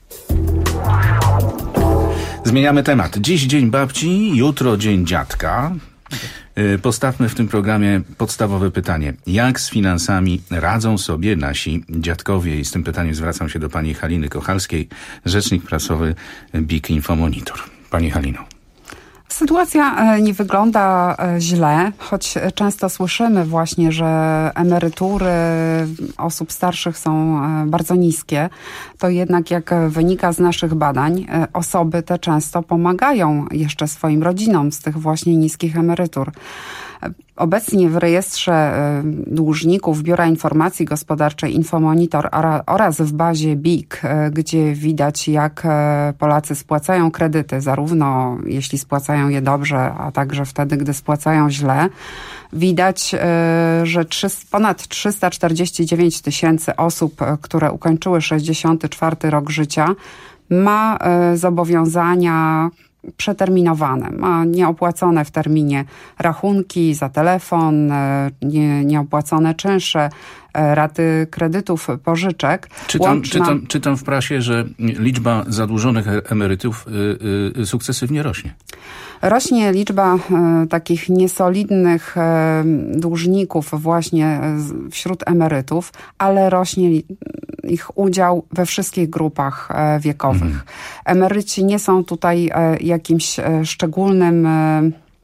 Zmieniamy temat. Dziś dzień babci, jutro dzień dziadka. Postawmy w tym programie podstawowe pytanie. Jak z finansami radzą sobie nasi dziadkowie? I z tym pytaniem zwracam się do pani Haliny Kochalskiej, rzecznik prasowy B I K Infomonitor. Pani Halino. Sytuacja nie wygląda źle, choć często słyszymy właśnie, że emerytury osób starszych są bardzo niskie, to jednak jak wynika z naszych badań, osoby te często pomagają jeszcze swoim rodzinom z tych właśnie niskich emerytur. Obecnie w rejestrze dłużników Biura Informacji Gospodarczej Infomonitor oraz w bazie B I K, gdzie widać, jak Polacy spłacają kredyty, zarówno jeśli spłacają je dobrze, a także wtedy, gdy spłacają źle, widać, że ponad trzysta czterdzieści dziewięć tysięcy osób, które ukończyły sześćdziesiąty czwarty rok życia, ma zobowiązania przeterminowane, ma nieopłacone w terminie rachunki za telefon, nie, nieopłacone czynsze, raty kredytów, pożyczek. Czytam, Łączna... czytam, czytam w prasie, że liczba zadłużonych emerytów y, y, sukcesywnie rośnie. Rośnie liczba e, takich niesolidnych e, dłużników właśnie wśród emerytów, ale rośnie ich udział we wszystkich grupach e, wiekowych. Mhm. Emeryci nie są tutaj e, jakimś e, szczególnym e,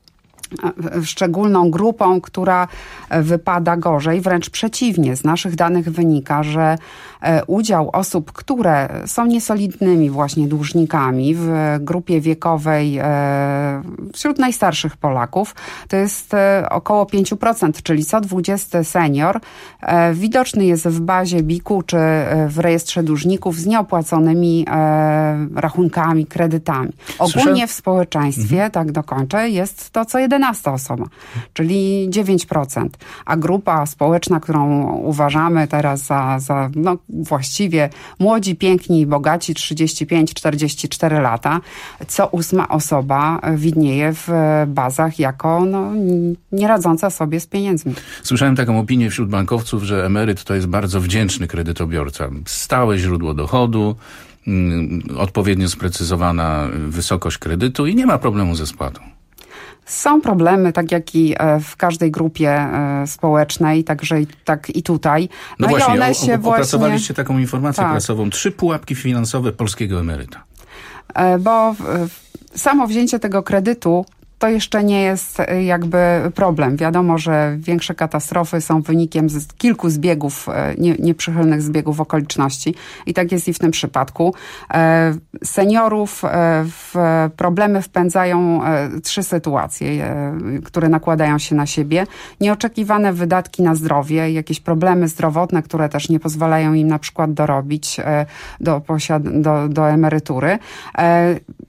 szczególną grupą, która wypada gorzej. Wręcz przeciwnie, z naszych danych wynika, że udział osób, które są niesolidnymi właśnie dłużnikami w grupie wiekowej wśród najstarszych Polaków to jest około pięć procent, czyli co dwudziesty senior widoczny jest w bazie B I K-u czy w rejestrze dłużników z nieopłaconymi rachunkami, kredytami. Ogólnie Słyszę? w społeczeństwie, mhm. tak dokończę, jest to co jedenasta osoba, czyli dziewięć procent. A grupa społeczna, którą uważamy teraz za, za no, właściwie młodzi, piękni i bogaci, trzydzieści pięć czterdzieści cztery lata, co ósma osoba widnieje w bazach jako no, nieradząca sobie z pieniędzmi. Słyszałem taką opinię wśród bankowców, że emeryt to jest bardzo wdzięczny kredytobiorca. Stałe źródło dochodu, odpowiednio sprecyzowana wysokość kredytu i nie ma problemu ze spłatą. Są problemy, tak jak i w każdej grupie społecznej, także i, tak i tutaj. No, no właśnie, i one się opracowaliście właśnie... taką informację tak. prasową. Trzy pułapki finansowe polskiego emeryta. Bo samo wzięcie tego kredytu to jeszcze nie jest jakby problem. Wiadomo, że większe katastrofy są wynikiem z kilku zbiegów, nie, nieprzychylnych zbiegów okoliczności. I tak jest i w tym przypadku. Seniorów w problemy wpędzają trzy sytuacje, które nakładają się na siebie. Nieoczekiwane wydatki na zdrowie, jakieś problemy zdrowotne, które też nie pozwalają im na przykład dorobić do, posiad- do, do emerytury.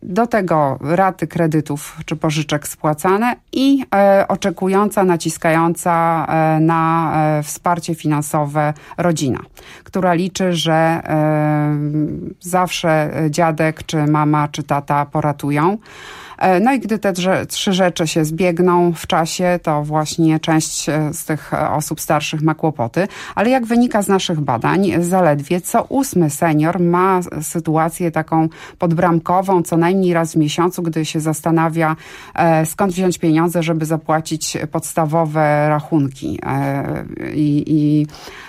Do tego raty kredytów czy pożyczek spłacane i e, oczekująca, naciskająca e, na e, wsparcie finansowe rodzina, która liczy, że e, zawsze dziadek, czy mama, czy tata poratują. No i gdy te trzy rzeczy się zbiegną w czasie, to właśnie część z tych osób starszych ma kłopoty. Ale jak wynika z naszych badań, zaledwie co ósmy senior ma sytuację taką podbramkową, co najmniej raz w miesiącu, gdy się zastanawia, skąd wziąć pieniądze, żeby zapłacić podstawowe rachunki. I, i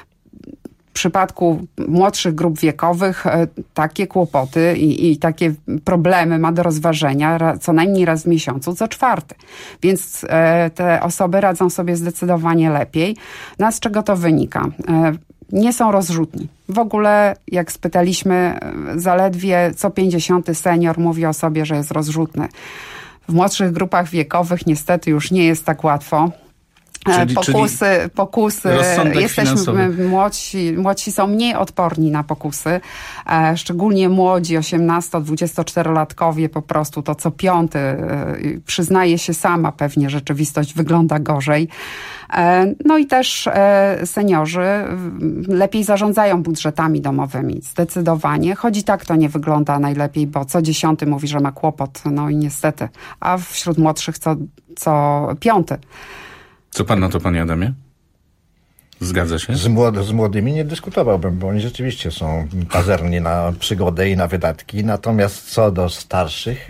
w przypadku młodszych grup wiekowych takie kłopoty i, i takie problemy ma do rozważenia co najmniej raz w miesiącu, co czwarty. Więc e, te osoby radzą sobie zdecydowanie lepiej. No a z czego to wynika? E, nie są rozrzutni. W ogóle, jak spytaliśmy, zaledwie co pięćdziesiąty senior mówi o sobie, że jest rozrzutny. W młodszych grupach wiekowych niestety już nie jest tak łatwo. Czyli, pokusy, czyli pokusy. Jesteśmy młodsi, młodsi są mniej odporni na pokusy. E, szczególnie młodzi, osiemnasto-dwudziestoczterolatkowie po prostu to co piąty e, przyznaje się sama, pewnie rzeczywistość wygląda gorzej. E, no i też e, seniorzy lepiej zarządzają budżetami domowymi. Zdecydowanie. Choć i tak to nie wygląda najlepiej, bo co dziesiąty mówi, że ma kłopot. No i niestety. A wśród młodszych co, co piąty. Co pan na to, panie Adamie? Zgadza się? Z, młody, z młodymi nie dyskutowałbym, bo oni rzeczywiście są pazerni na przygodę i na wydatki. Natomiast co do starszych,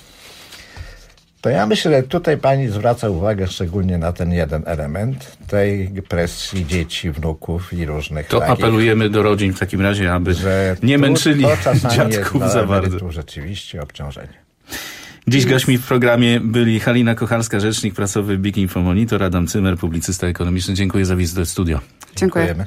to ja myślę, że tutaj pani zwraca uwagę szczególnie na ten jeden element tej presji dzieci, wnuków i różnych To takich, apelujemy do rodzin w takim razie, aby nie męczyli dziadków za bardzo. To rzeczywiście obciążenie. Dziś gośćmi w programie byli Halina Kochalska, rzecznik prasowy Big Info Monitor, Adam Cymer, publicysta ekonomiczny. Dziękuję za wizytę w studio. Dziękujemy.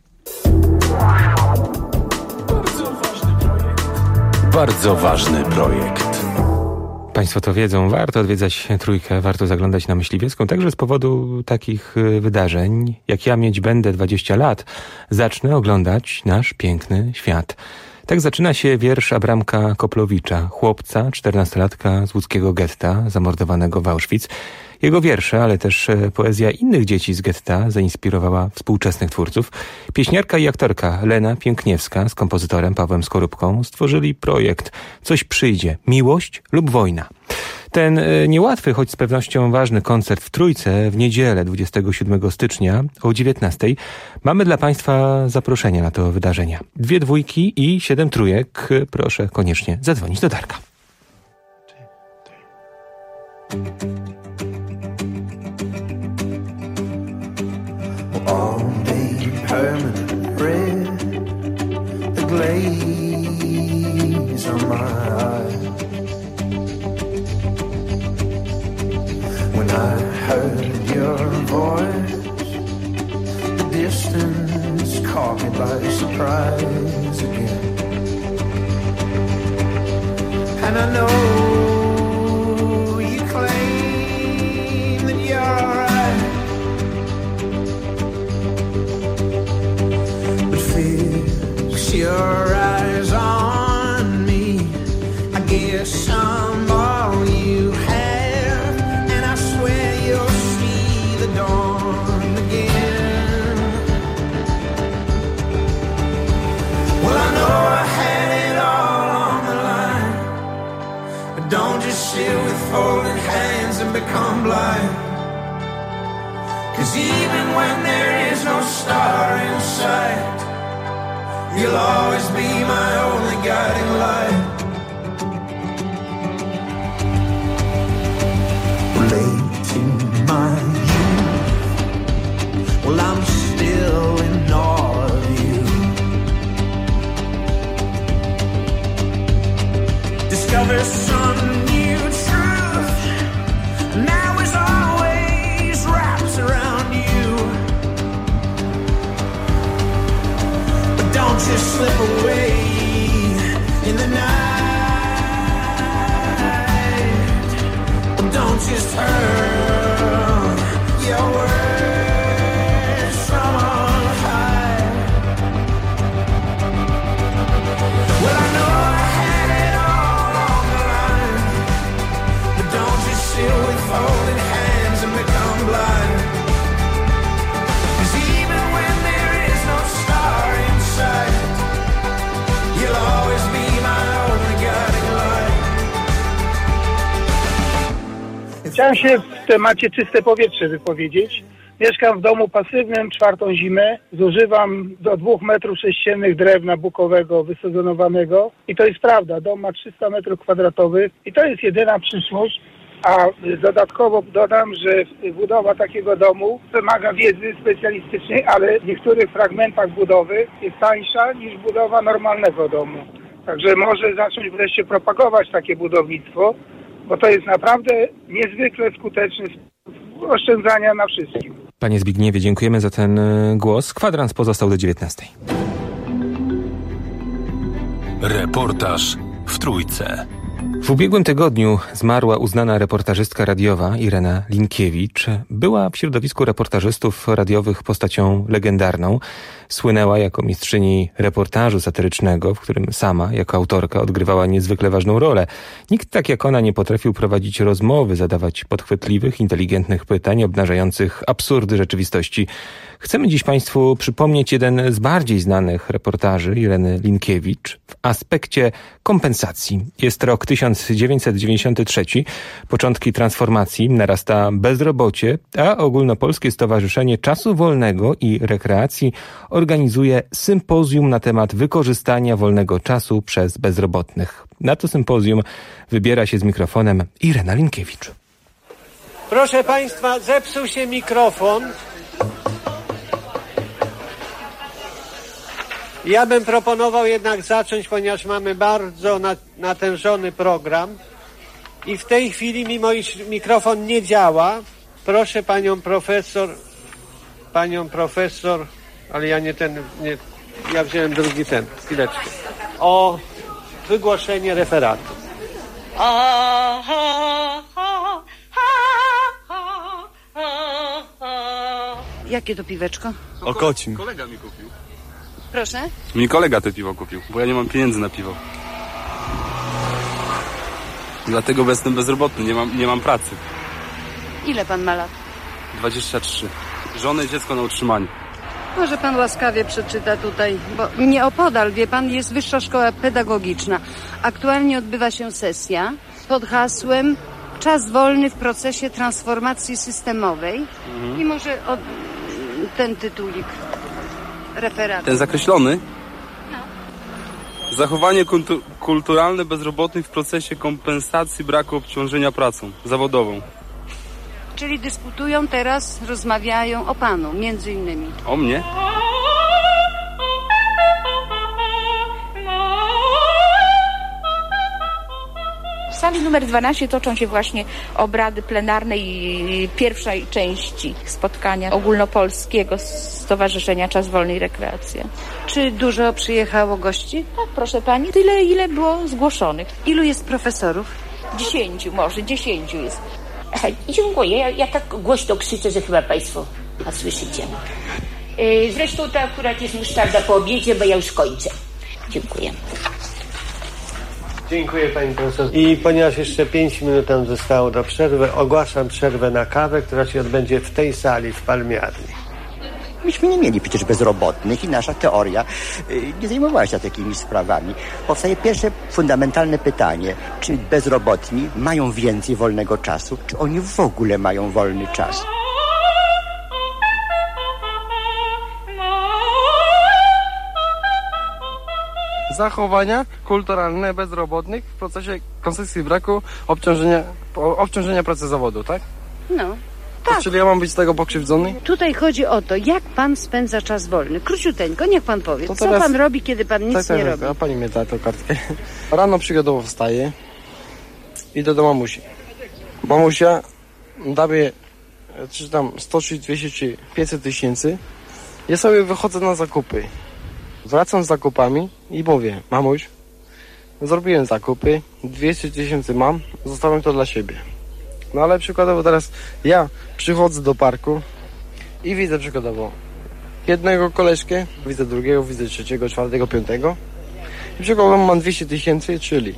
Bardzo ważny projekt. Państwo to wiedzą, warto odwiedzać Trójkę, warto zaglądać na Myśliwiecką, także z powodu takich wydarzeń. Jak ja mieć będę dwadzieścia lat, zacznę oglądać nasz piękny świat. Tak zaczyna się wiersz Abramka Koplowicza, chłopca, czternastolatka z łódzkiego getta, zamordowanego w Auschwitz. Jego wiersze, ale też poezja innych dzieci z getta zainspirowała współczesnych twórców. Pieśniarka i aktorka Lena Piękniewska z kompozytorem Pawłem Skorupką stworzyli projekt Coś przyjdzie, miłość lub wojna. Ten niełatwy, choć z pewnością ważny koncert w Trójce w niedzielę dwudziestego siódmego stycznia o dziewiętnastej mamy dla Państwa zaproszenia na to wydarzenia. Dwie dwójki i siedem trójek. Proszę koniecznie zadzwonić do Darka. All day permanent red, the glaze on my eyes. When I heard your voice, the distance caught me by surprise again. And I know you claim that you're right, but fix your eyes on me. I guess I'm all you have, and I swear you'll see the dawn again. Well, I know I had it all on the line, but don't just sit with folded hands and become blind. 'Cause even when there is no star in sight, you'll always be my only guiding light. Late in my youth, well, I'm still in awe of you. Discover some new truth, now is always wraps around you. But don't just slip away in the night. Don't just hurl your words from on high. Well, I know I had it all on the line, Chciałem się w temacie czyste powietrze wypowiedzieć. Mieszkam w domu pasywnym czwartą zimę. Zużywam do dwóch metrów sześciennych drewna bukowego wysezonowanego. I to jest prawda. Dom ma trzysta metrów kwadratowych i to jest jedyna przyszłość. A dodatkowo dodam, że budowa takiego domu wymaga wiedzy specjalistycznej, ale w niektórych fragmentach budowy jest tańsza niż budowa normalnego domu. Także może zacząć wreszcie propagować takie budownictwo, bo to jest naprawdę niezwykle skuteczny sposób oszczędzania na wszystkim. Panie Zbigniewie, dziękujemy za ten głos. Kwadrans pozostał do dziewiętnastej. Reportaż w Trójce. W ubiegłym tygodniu zmarła uznana reportażystka radiowa Irena Linkiewicz. Była w środowisku reportażystów radiowych postacią legendarną. Słynęła jako mistrzyni reportażu satyrycznego, w którym sama, jako autorka, odgrywała niezwykle ważną rolę. Nikt tak jak ona nie potrafił prowadzić rozmowy, zadawać podchwytliwych, inteligentnych pytań obnażających absurdy rzeczywistości. Chcemy dziś Państwu przypomnieć jeden z bardziej znanych reportaży Ireny Linkiewicz w aspekcie kompensacji. Jest rok tysiąc dziewięćset dziewięćdziesiąty trzeci, początki transformacji, narasta bezrobocie, a Ogólnopolskie Stowarzyszenie Czasu Wolnego i Rekreacji organizuje sympozjum na temat wykorzystania wolnego czasu przez bezrobotnych. Na to sympozjum wybiera się z mikrofonem Irena Linkiewicz. Proszę Państwa, zepsuł się mikrofon. Ja bym proponował jednak zacząć, ponieważ mamy bardzo natężony program i w tej chwili, mimo iż mikrofon nie działa, proszę panią profesor, panią profesor, ale ja nie ten, nie, ja wziąłem drugi ten, chwileczkę, o wygłoszenie referatu. Jakie to piweczko? Okocim. Kolega mi kupił. Proszę? Mi kolega to piwo kupił, bo ja nie mam pieniędzy na piwo. Dlatego jestem bezrobotny, nie mam, nie mam pracy. Ile pan ma lat? dwadzieścia trzy. Żonę i dziecko na utrzymaniu. Może pan łaskawie przeczyta tutaj, bo nieopodal, wie pan, jest Wyższa Szkoła Pedagogiczna. Aktualnie odbywa się sesja pod hasłem Czas wolny w procesie transformacji systemowej. Mhm. I może od, ten tytulik referatu. Ten zakreślony? No. Zachowanie kultu- kulturalne bezrobotnych w procesie kompensacji braku obciążenia pracą zawodową. Czyli dyskutują teraz, rozmawiają o panu, między innymi. O mnie? W sali numer dwanaście toczą się właśnie obrady plenarne i pierwszej części spotkania Ogólnopolskiego Stowarzyszenia Czas Wolny i Rekreacja. Czy dużo przyjechało gości? Tak, proszę pani, tyle ile było zgłoszonych. Ilu jest profesorów? Dziesięciu może, dziesięciu jest. Aha, dziękuję. Ja, ja tak głośno krzyczę, że chyba państwo a słyszycie. Yy, zresztą to akurat jest musztarda po obiedzie, bo ja już kończę. Dziękuję. Dziękuję pani profesor. I ponieważ jeszcze pięć minut nam zostało do przerwy, ogłaszam przerwę na kawę, która się odbędzie w tej sali w Palmiarni. Myśmy nie mieli przecież bezrobotnych i nasza teoria y, nie zajmowała się takimi sprawami. Powstaje pierwsze fundamentalne pytanie, czy bezrobotni mają więcej wolnego czasu, czy oni w ogóle mają wolny czas? Zachowania kulturalne bezrobotnych w procesie konsekwencji braku obciążenia, obciążenia pracy zawodu, tak? No. Tak. Czyli ja mam być z tego pokrzywdzony? Tutaj chodzi o to, jak pan spędza czas wolny. Króciuteńko, niech pan powie, to co teraz... pan robi, kiedy pan nic tak, tak, nie tak, robi. a pani mnie da tą kartkę. Rano przygodowo wstaję, idę do mamusi. Mamusia da mi, czy tam sto, czy dwieście, czy pięćset tysięcy. Ja sobie wychodzę na zakupy. Wracam z zakupami i mówię, mamuś, zrobiłem zakupy, dwieście tysięcy mam, zostawiam to dla siebie. No ale przykładowo teraz ja przychodzę do parku i widzę przykładowo jednego koleżkę, widzę drugiego, widzę trzeciego, czwartego, piątego i przykładowo mam dwieście tysięcy, czyli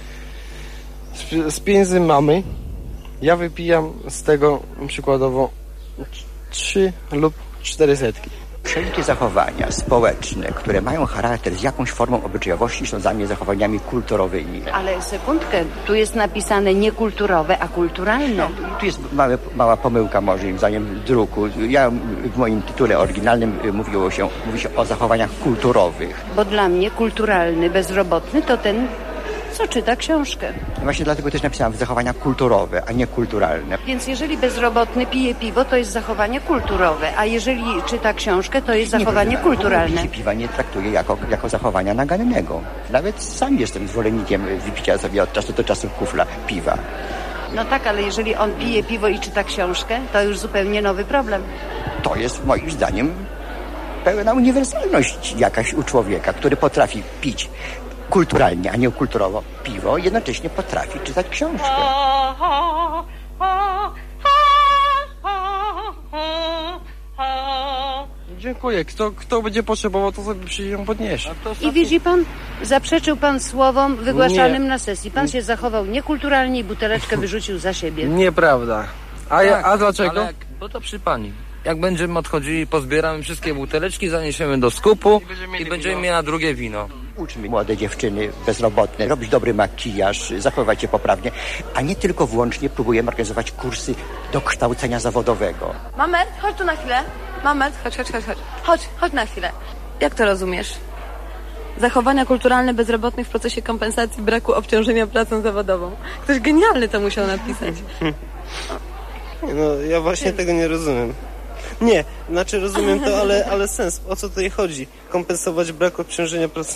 z, z pieniędzy mamy, ja wypijam z tego przykładowo trzy lub cztery setki. Wszelkie zachowania społeczne, które mają charakter z jakąś formą obyczajowości, są dla mnie zachowaniami kulturowymi. Ale sekundkę, tu jest napisane nie kulturowe, a kulturalne. Tu jest małe, mała pomyłka moim zdaniem w druku. Ja w moim tytule oryginalnym mówiło się, mówi się o zachowaniach kulturowych. Bo dla mnie kulturalny, bezrobotny to ten, co czyta książkę. Właśnie dlatego też napisałam zachowania kulturowe, a nie kulturalne. Więc jeżeli bezrobotny pije piwo, to jest zachowanie kulturowe, a jeżeli czyta książkę, to jest zachowanie nie, kulturalne. Picie piwa nie traktuję jako, jako zachowania nagannego. Nawet sam jestem zwolennikiem wypicia sobie od czasu do czasu kufla piwa. No tak, ale jeżeli on pije piwo i czyta książkę, to już zupełnie nowy problem. To jest moim zdaniem pełna uniwersalność jakaś u człowieka, który potrafi pić kulturalnie, a nie kulturowo piwo, jednocześnie potrafi czytać książkę. Dziękuję. Kto, kto będzie potrzebował, to sobie przyjdzie ją podnieść. I widzi pan, zaprzeczył pan słowom wygłaszanym nie. na sesji. Pan się zachował niekulturalnie i buteleczkę wyrzucił za siebie. Nieprawda. A, ja, a dlaczego? Jak, bo to przy pani. Jak będziemy odchodzili, pozbieramy wszystkie buteleczki, zaniesiemy do skupu i będziemy, i będziemy mieli na drugie wino. Uczmy młode dziewczyny bezrobotne, robić dobry makijaż, zachowywać się poprawnie, a nie tylko wyłącznie próbujemy organizować kursy do kształcenia zawodowego. Mamet, chodź tu na chwilę. Mamet, chodź, chodź, chodź, chodź. Chodź, chodź na chwilę. Jak to rozumiesz? Zachowania kulturalne bezrobotnych w procesie kompensacji braku obciążenia pracą zawodową. Ktoś genialny to musiał napisać. No, ja właśnie tego nie rozumiem. Nie, znaczy rozumiem to, ale, ale sens. O co tutaj chodzi? Kompensować brak obciążenia pracy.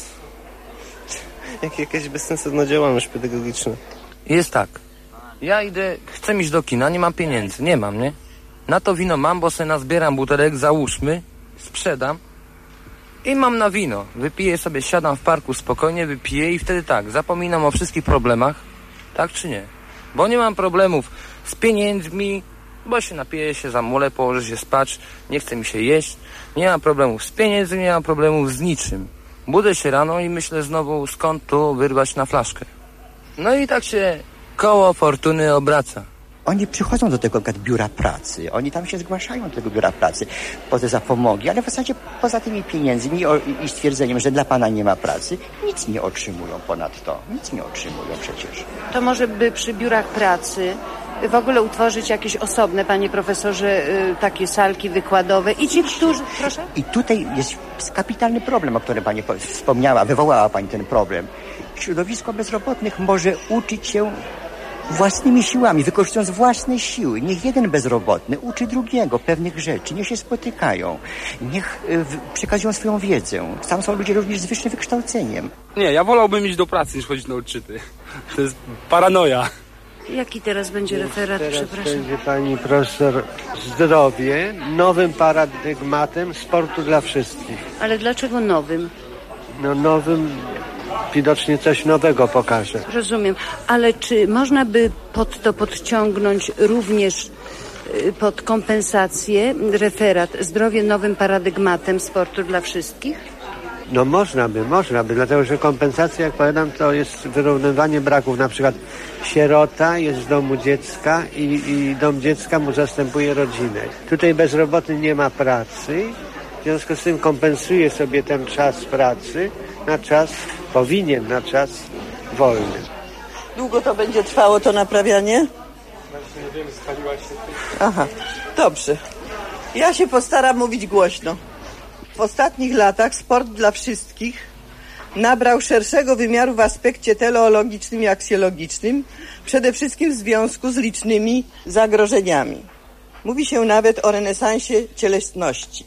Jak jakaś bezsensowna działalność pedagogiczna. Jest tak. Ja idę, chcę iść do kina, nie mam pieniędzy. Nie mam, nie? Na to wino mam, bo sobie nazbieram butelek, załóżmy, sprzedam i mam na wino. Wypiję sobie, siadam w parku spokojnie, wypiję i wtedy tak, zapominam o wszystkich problemach. Tak czy nie? Bo nie mam problemów z pieniędzmi, bo się napiję, się zamulę, położę się spać, nie chce mi się jeść. Nie mam problemów z pieniędzmi, nie mam problemów z niczym. Budzę się rano i myślę znowu, skąd tu wyrwać na flaszkę. No i tak się koło fortuny obraca. Oni przychodzą do tego biura pracy, oni tam się zgłaszają do tego biura pracy po te zapomogi, ale w zasadzie poza tymi pieniędzmi i stwierdzeniem, że dla pana nie ma pracy, nic nie otrzymują ponadto. Nic nie otrzymują przecież. To może by przy biurach pracy w ogóle utworzyć jakieś osobne, panie profesorze, takie salki wykładowe i ci, którzy... Proszę? I tutaj jest kapitalny problem, o którym pani wspomniała, wywołała pani ten problem. Środowisko bezrobotnych może uczyć się własnymi siłami, wykorzystując własne siły. Niech jeden bezrobotny uczy drugiego pewnych rzeczy, niech się spotykają, niech y, przekazują swoją wiedzę. Tam są ludzie również z wyższym wykształceniem. Nie, ja wolałbym iść do pracy niż chodzić na odczyty. To jest paranoja. Jaki teraz będzie referat, teraz przepraszam? Będzie pani profesor zdrowie nowym paradygmatem sportu dla wszystkich. Ale dlaczego nowym? No nowym widocznie coś nowego pokaże. Rozumiem, ale czy można by pod to podciągnąć również pod kompensację referat zdrowie nowym paradygmatem sportu dla wszystkich? No można by, można by, dlatego że kompensacja, jak powiadam, to jest wyrównywanie braków. Na przykład sierota jest w domu dziecka i, i dom dziecka mu zastępuje rodzinę. Tutaj bezrobotny nie ma pracy, w związku z tym kompensuje sobie ten czas pracy na czas, powinien na czas wolny. Długo to będzie trwało, to naprawianie? Właśnie nie wiem, spaliłaś się. Aha, dobrze. Ja się postaram mówić głośno. W ostatnich latach sport dla wszystkich nabrał szerszego wymiaru w aspekcie teleologicznym i aksjologicznym, przede wszystkim w związku z licznymi zagrożeniami. Mówi się nawet o renesansie cielesności.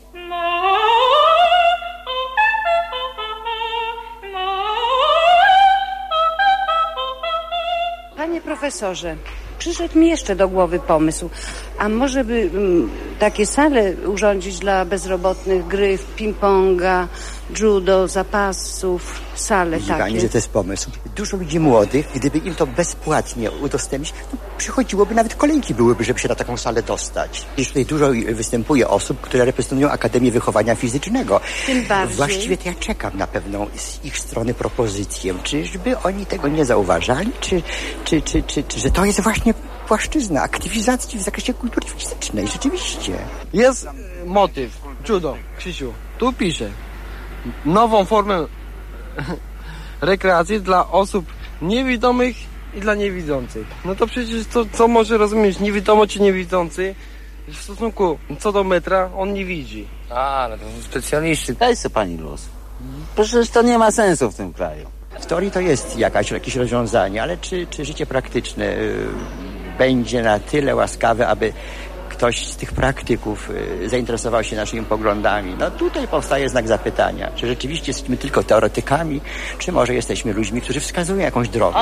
Panie profesorze, przyszedł mi jeszcze do głowy pomysł. A może by m, takie sale urządzić dla bezrobotnych, gry w ping-ponga, judo, zapasów, sale Widzi takie? pani, że to jest pomysł. Dużo ludzi młodych, gdyby im to bezpłatnie udostępnić, to przychodziłoby, nawet kolejki byłyby, żeby się na taką salę dostać. Jest tutaj dużo występuje osób, które reprezentują Akademię Wychowania Fizycznego. Tym bardziej. Właściwie to ja czekam na pewną z ich strony propozycję. Czyżby oni tego nie zauważali? Czy, czy, czy, czy, czy że to jest właśnie płaszczyzna aktywizacji w zakresie kultury fizycznej? Rzeczywiście. Jest motyw. Czudo, Krzysiu, tu pisze. Nową formę rekreacji dla osób niewidomych i dla niewidzących. No to przecież to, co może rozumieć niewidomo czy niewidzący, w stosunku co do metra, on nie widzi. A, ale to są specjaliści. Daj sobie pani luz. Przecież to nie ma sensu w tym kraju. W teorii to jest jakaś, jakieś rozwiązanie, ale czy, czy życie praktyczne y, będzie na tyle łaskawe, aby ktoś z tych praktyków y, zainteresował się naszymi poglądami? No tutaj powstaje znak zapytania. Czy rzeczywiście jesteśmy tylko teoretykami, czy może jesteśmy ludźmi, którzy wskazują jakąś drogę?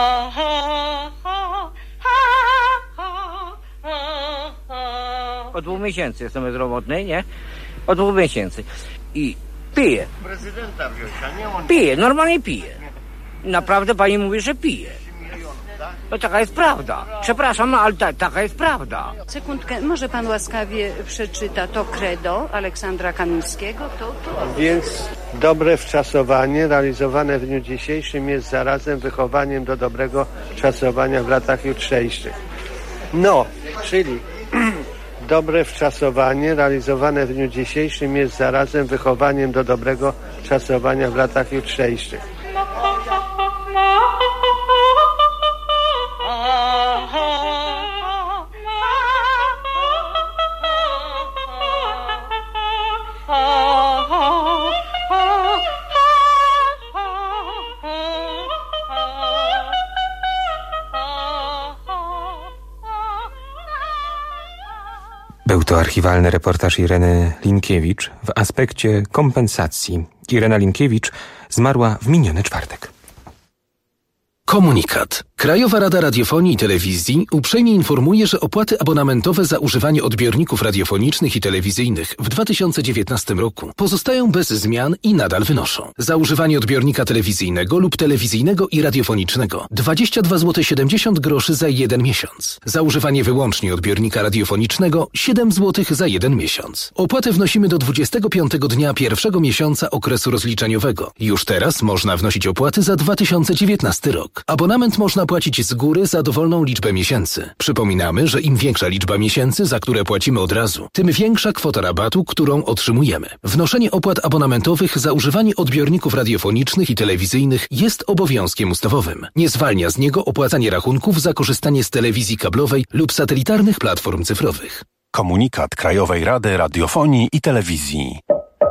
Od dwóch miesięcy jestem bezrobotny, nie? Od dwóch miesięcy. I piję. Prezydenta wziąć, nie on... Piję, normalnie piję. Naprawdę pani mówi, że piję. No taka jest prawda. Przepraszam, no ale ta, taka jest prawda. Sekundkę, może pan łaskawie przeczyta to credo Aleksandra Kamińskiego? To, to... Więc dobre wczasowanie realizowane w dniu dzisiejszym jest zarazem wychowaniem do dobrego wczasowania w latach jutrzejszych. No, czyli dobre wczasowanie realizowane w dniu dzisiejszym jest zarazem wychowaniem do dobrego wczasowania w latach jutrzejszych. Był to archiwalny reportaż Ireny Linkiewicz w aspekcie kompensacji. Irena Linkiewicz zmarła w miniony czwartek. Komunikat. Krajowa Rada Radiofonii i Telewizji uprzejmie informuje, że opłaty abonamentowe za używanie odbiorników radiofonicznych i telewizyjnych w dwa tysiące dziewiętnastym roku pozostają bez zmian i nadal wynoszą. Za używanie odbiornika telewizyjnego lub telewizyjnego i radiofonicznego dwadzieścia dwa złote siedemdziesiąt groszy za jeden miesiąc. Za używanie wyłącznie odbiornika radiofonicznego siedem złotych za jeden miesiąc. Opłatę wnosimy do dwudziestego piątego dnia pierwszego miesiąca okresu rozliczeniowego. Już teraz można wnosić opłaty za dwa tysiące dziewiętnasty rok. Abonament można płacić z góry za dowolną liczbę miesięcy. Przypominamy, że im większa liczba miesięcy, za które płacimy od razu, tym większa kwota rabatu, którą otrzymujemy. Wnoszenie opłat abonamentowych za używanie odbiorników radiofonicznych i telewizyjnych jest obowiązkiem ustawowym. Nie zwalnia z niego opłacanie rachunków za korzystanie z telewizji kablowej lub satelitarnych platform cyfrowych. Komunikat Krajowej Rady Radiofonii i Telewizji.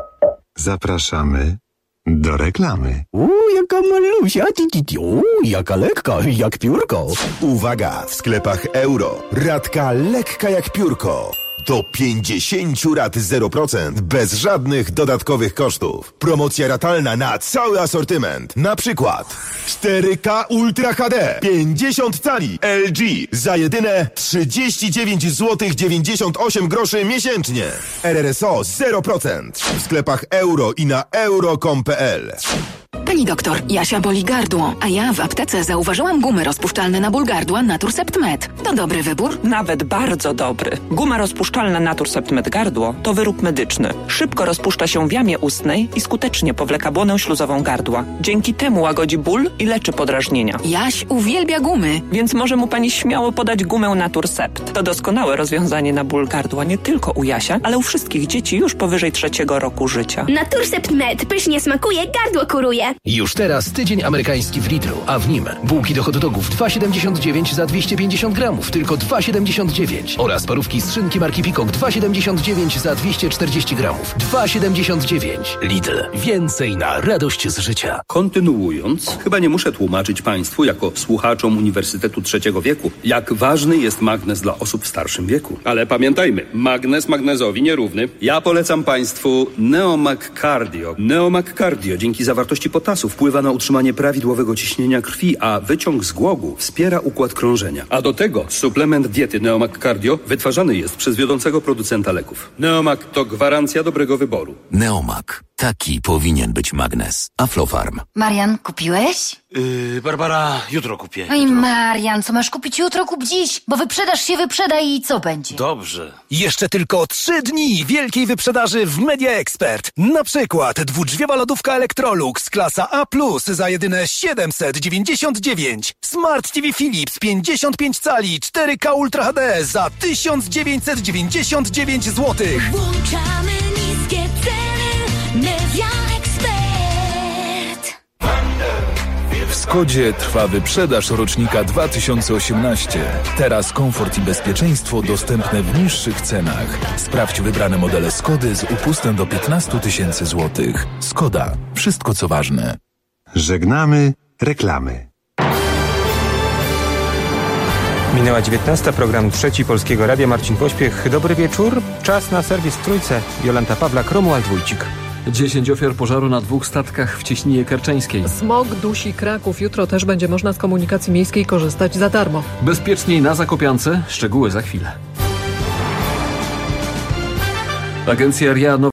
Zapraszamy do reklamy. Uuu, jaka malusia, uuu, jaka lekka, jak piórko. Uwaga, w sklepach euro. Ratka lekka jak piórko. Do pięćdziesięciu rat zero procent bez żadnych dodatkowych kosztów. Promocja ratalna na cały asortyment. Na przykład cztery K Ultra H D pięćdziesiąt cali L G za jedyne trzydzieści dziewięć złotych dziewięćdziesiąt osiem groszy miesięcznie. R R S O zero procent. W sklepach euro i na euro kropka com kropka p l. Pani doktor, Jasia boli gardło, a ja w aptece zauważyłam gumy rozpuszczalne na ból gardła Naturcept Med. To dobry wybór? Nawet bardzo dobry. Guma rozpuszczalna Naturcept Med gardło to wyrób medyczny. Szybko rozpuszcza się w jamie ustnej i skutecznie powleka błonę śluzową gardła. Dzięki temu łagodzi ból i leczy podrażnienia. Jaś uwielbia gumy. Więc może mu pani śmiało podać gumę Naturcept. To doskonałe rozwiązanie na ból gardła nie tylko u Jasia, ale u wszystkich dzieci już powyżej trzeciego roku życia. Naturcept Med pysznie smakuje, gardło kuruje. Już teraz tydzień amerykański w Lidlu, a w nim bułki do hot dogów dwa siedemdziesiąt dziewięć za dwieście pięćdziesiąt gramów, tylko dwa siedemdziesiąt dziewięć. Oraz parówki z szynki marki Peacock dwa siedemdziesiąt dziewięć za dwieście czterdzieści gramów. dwa siedemdziesiąt dziewięć. Lidl. Więcej na radość z życia. Kontynuując, chyba nie muszę tłumaczyć Państwu, jako słuchaczom Uniwersytetu Trzeciego Wieku, jak ważny jest magnez dla osób w starszym wieku. Ale pamiętajmy, magnez magnezowi nierówny. Ja polecam Państwu Neomag Cardio. Neomag Cardio dzięki zawartości potasu wpływa na utrzymanie prawidłowego ciśnienia krwi, a wyciąg z głogu wspiera układ krążenia. A do tego suplement diety Neomag Cardio wytwarzany jest przez wiodącego producenta leków. Neomag to gwarancja dobrego wyboru. Neomag. Taki powinien być magnez. Aflofarm. Marian, kupiłeś? Yy, Barbara, jutro kupię. Oj, Marian, co masz kupić jutro, kup dziś, bo wyprzedaż się wyprzeda i co będzie? Dobrze. Jeszcze tylko trzy dni wielkiej wyprzedaży w Media Expert. Na przykład dwudrzwiowa lodówka Electrolux klasa A plus za jedyne siedemset dziewięćdziesiąt dziewięć. Smart T V Philips pięćdziesiąt pięć cali cztery K Ultra H D za tysiąc dziewięćset dziewięćdziesiąt dziewięć złotych. Włączamy niskie Media Expert. W Skodzie trwa wyprzedaż rocznika dwa tysiące osiemnaście. Teraz komfort i bezpieczeństwo dostępne w niższych cenach. Sprawdź wybrane modele Skody z upustem do piętnaście tysięcy złotych. Skoda. Wszystko co ważne. Żegnamy reklamy. Minęła dziewiętnasta, program trzeci Polskiego Radia. Marcin Pośpiech. Dobry wieczór. Czas na serwis w Trójce. Jolanta Pawlak, Romuald Wójcik. dziesięć ofiar pożaru na dwóch statkach w Cieśninie Kerczeńskiej. Smog dusi Kraków. Jutro też będzie można z komunikacji miejskiej korzystać za darmo. Bezpieczniej na Zakopiance. Szczegóły za chwilę. Agencja R I A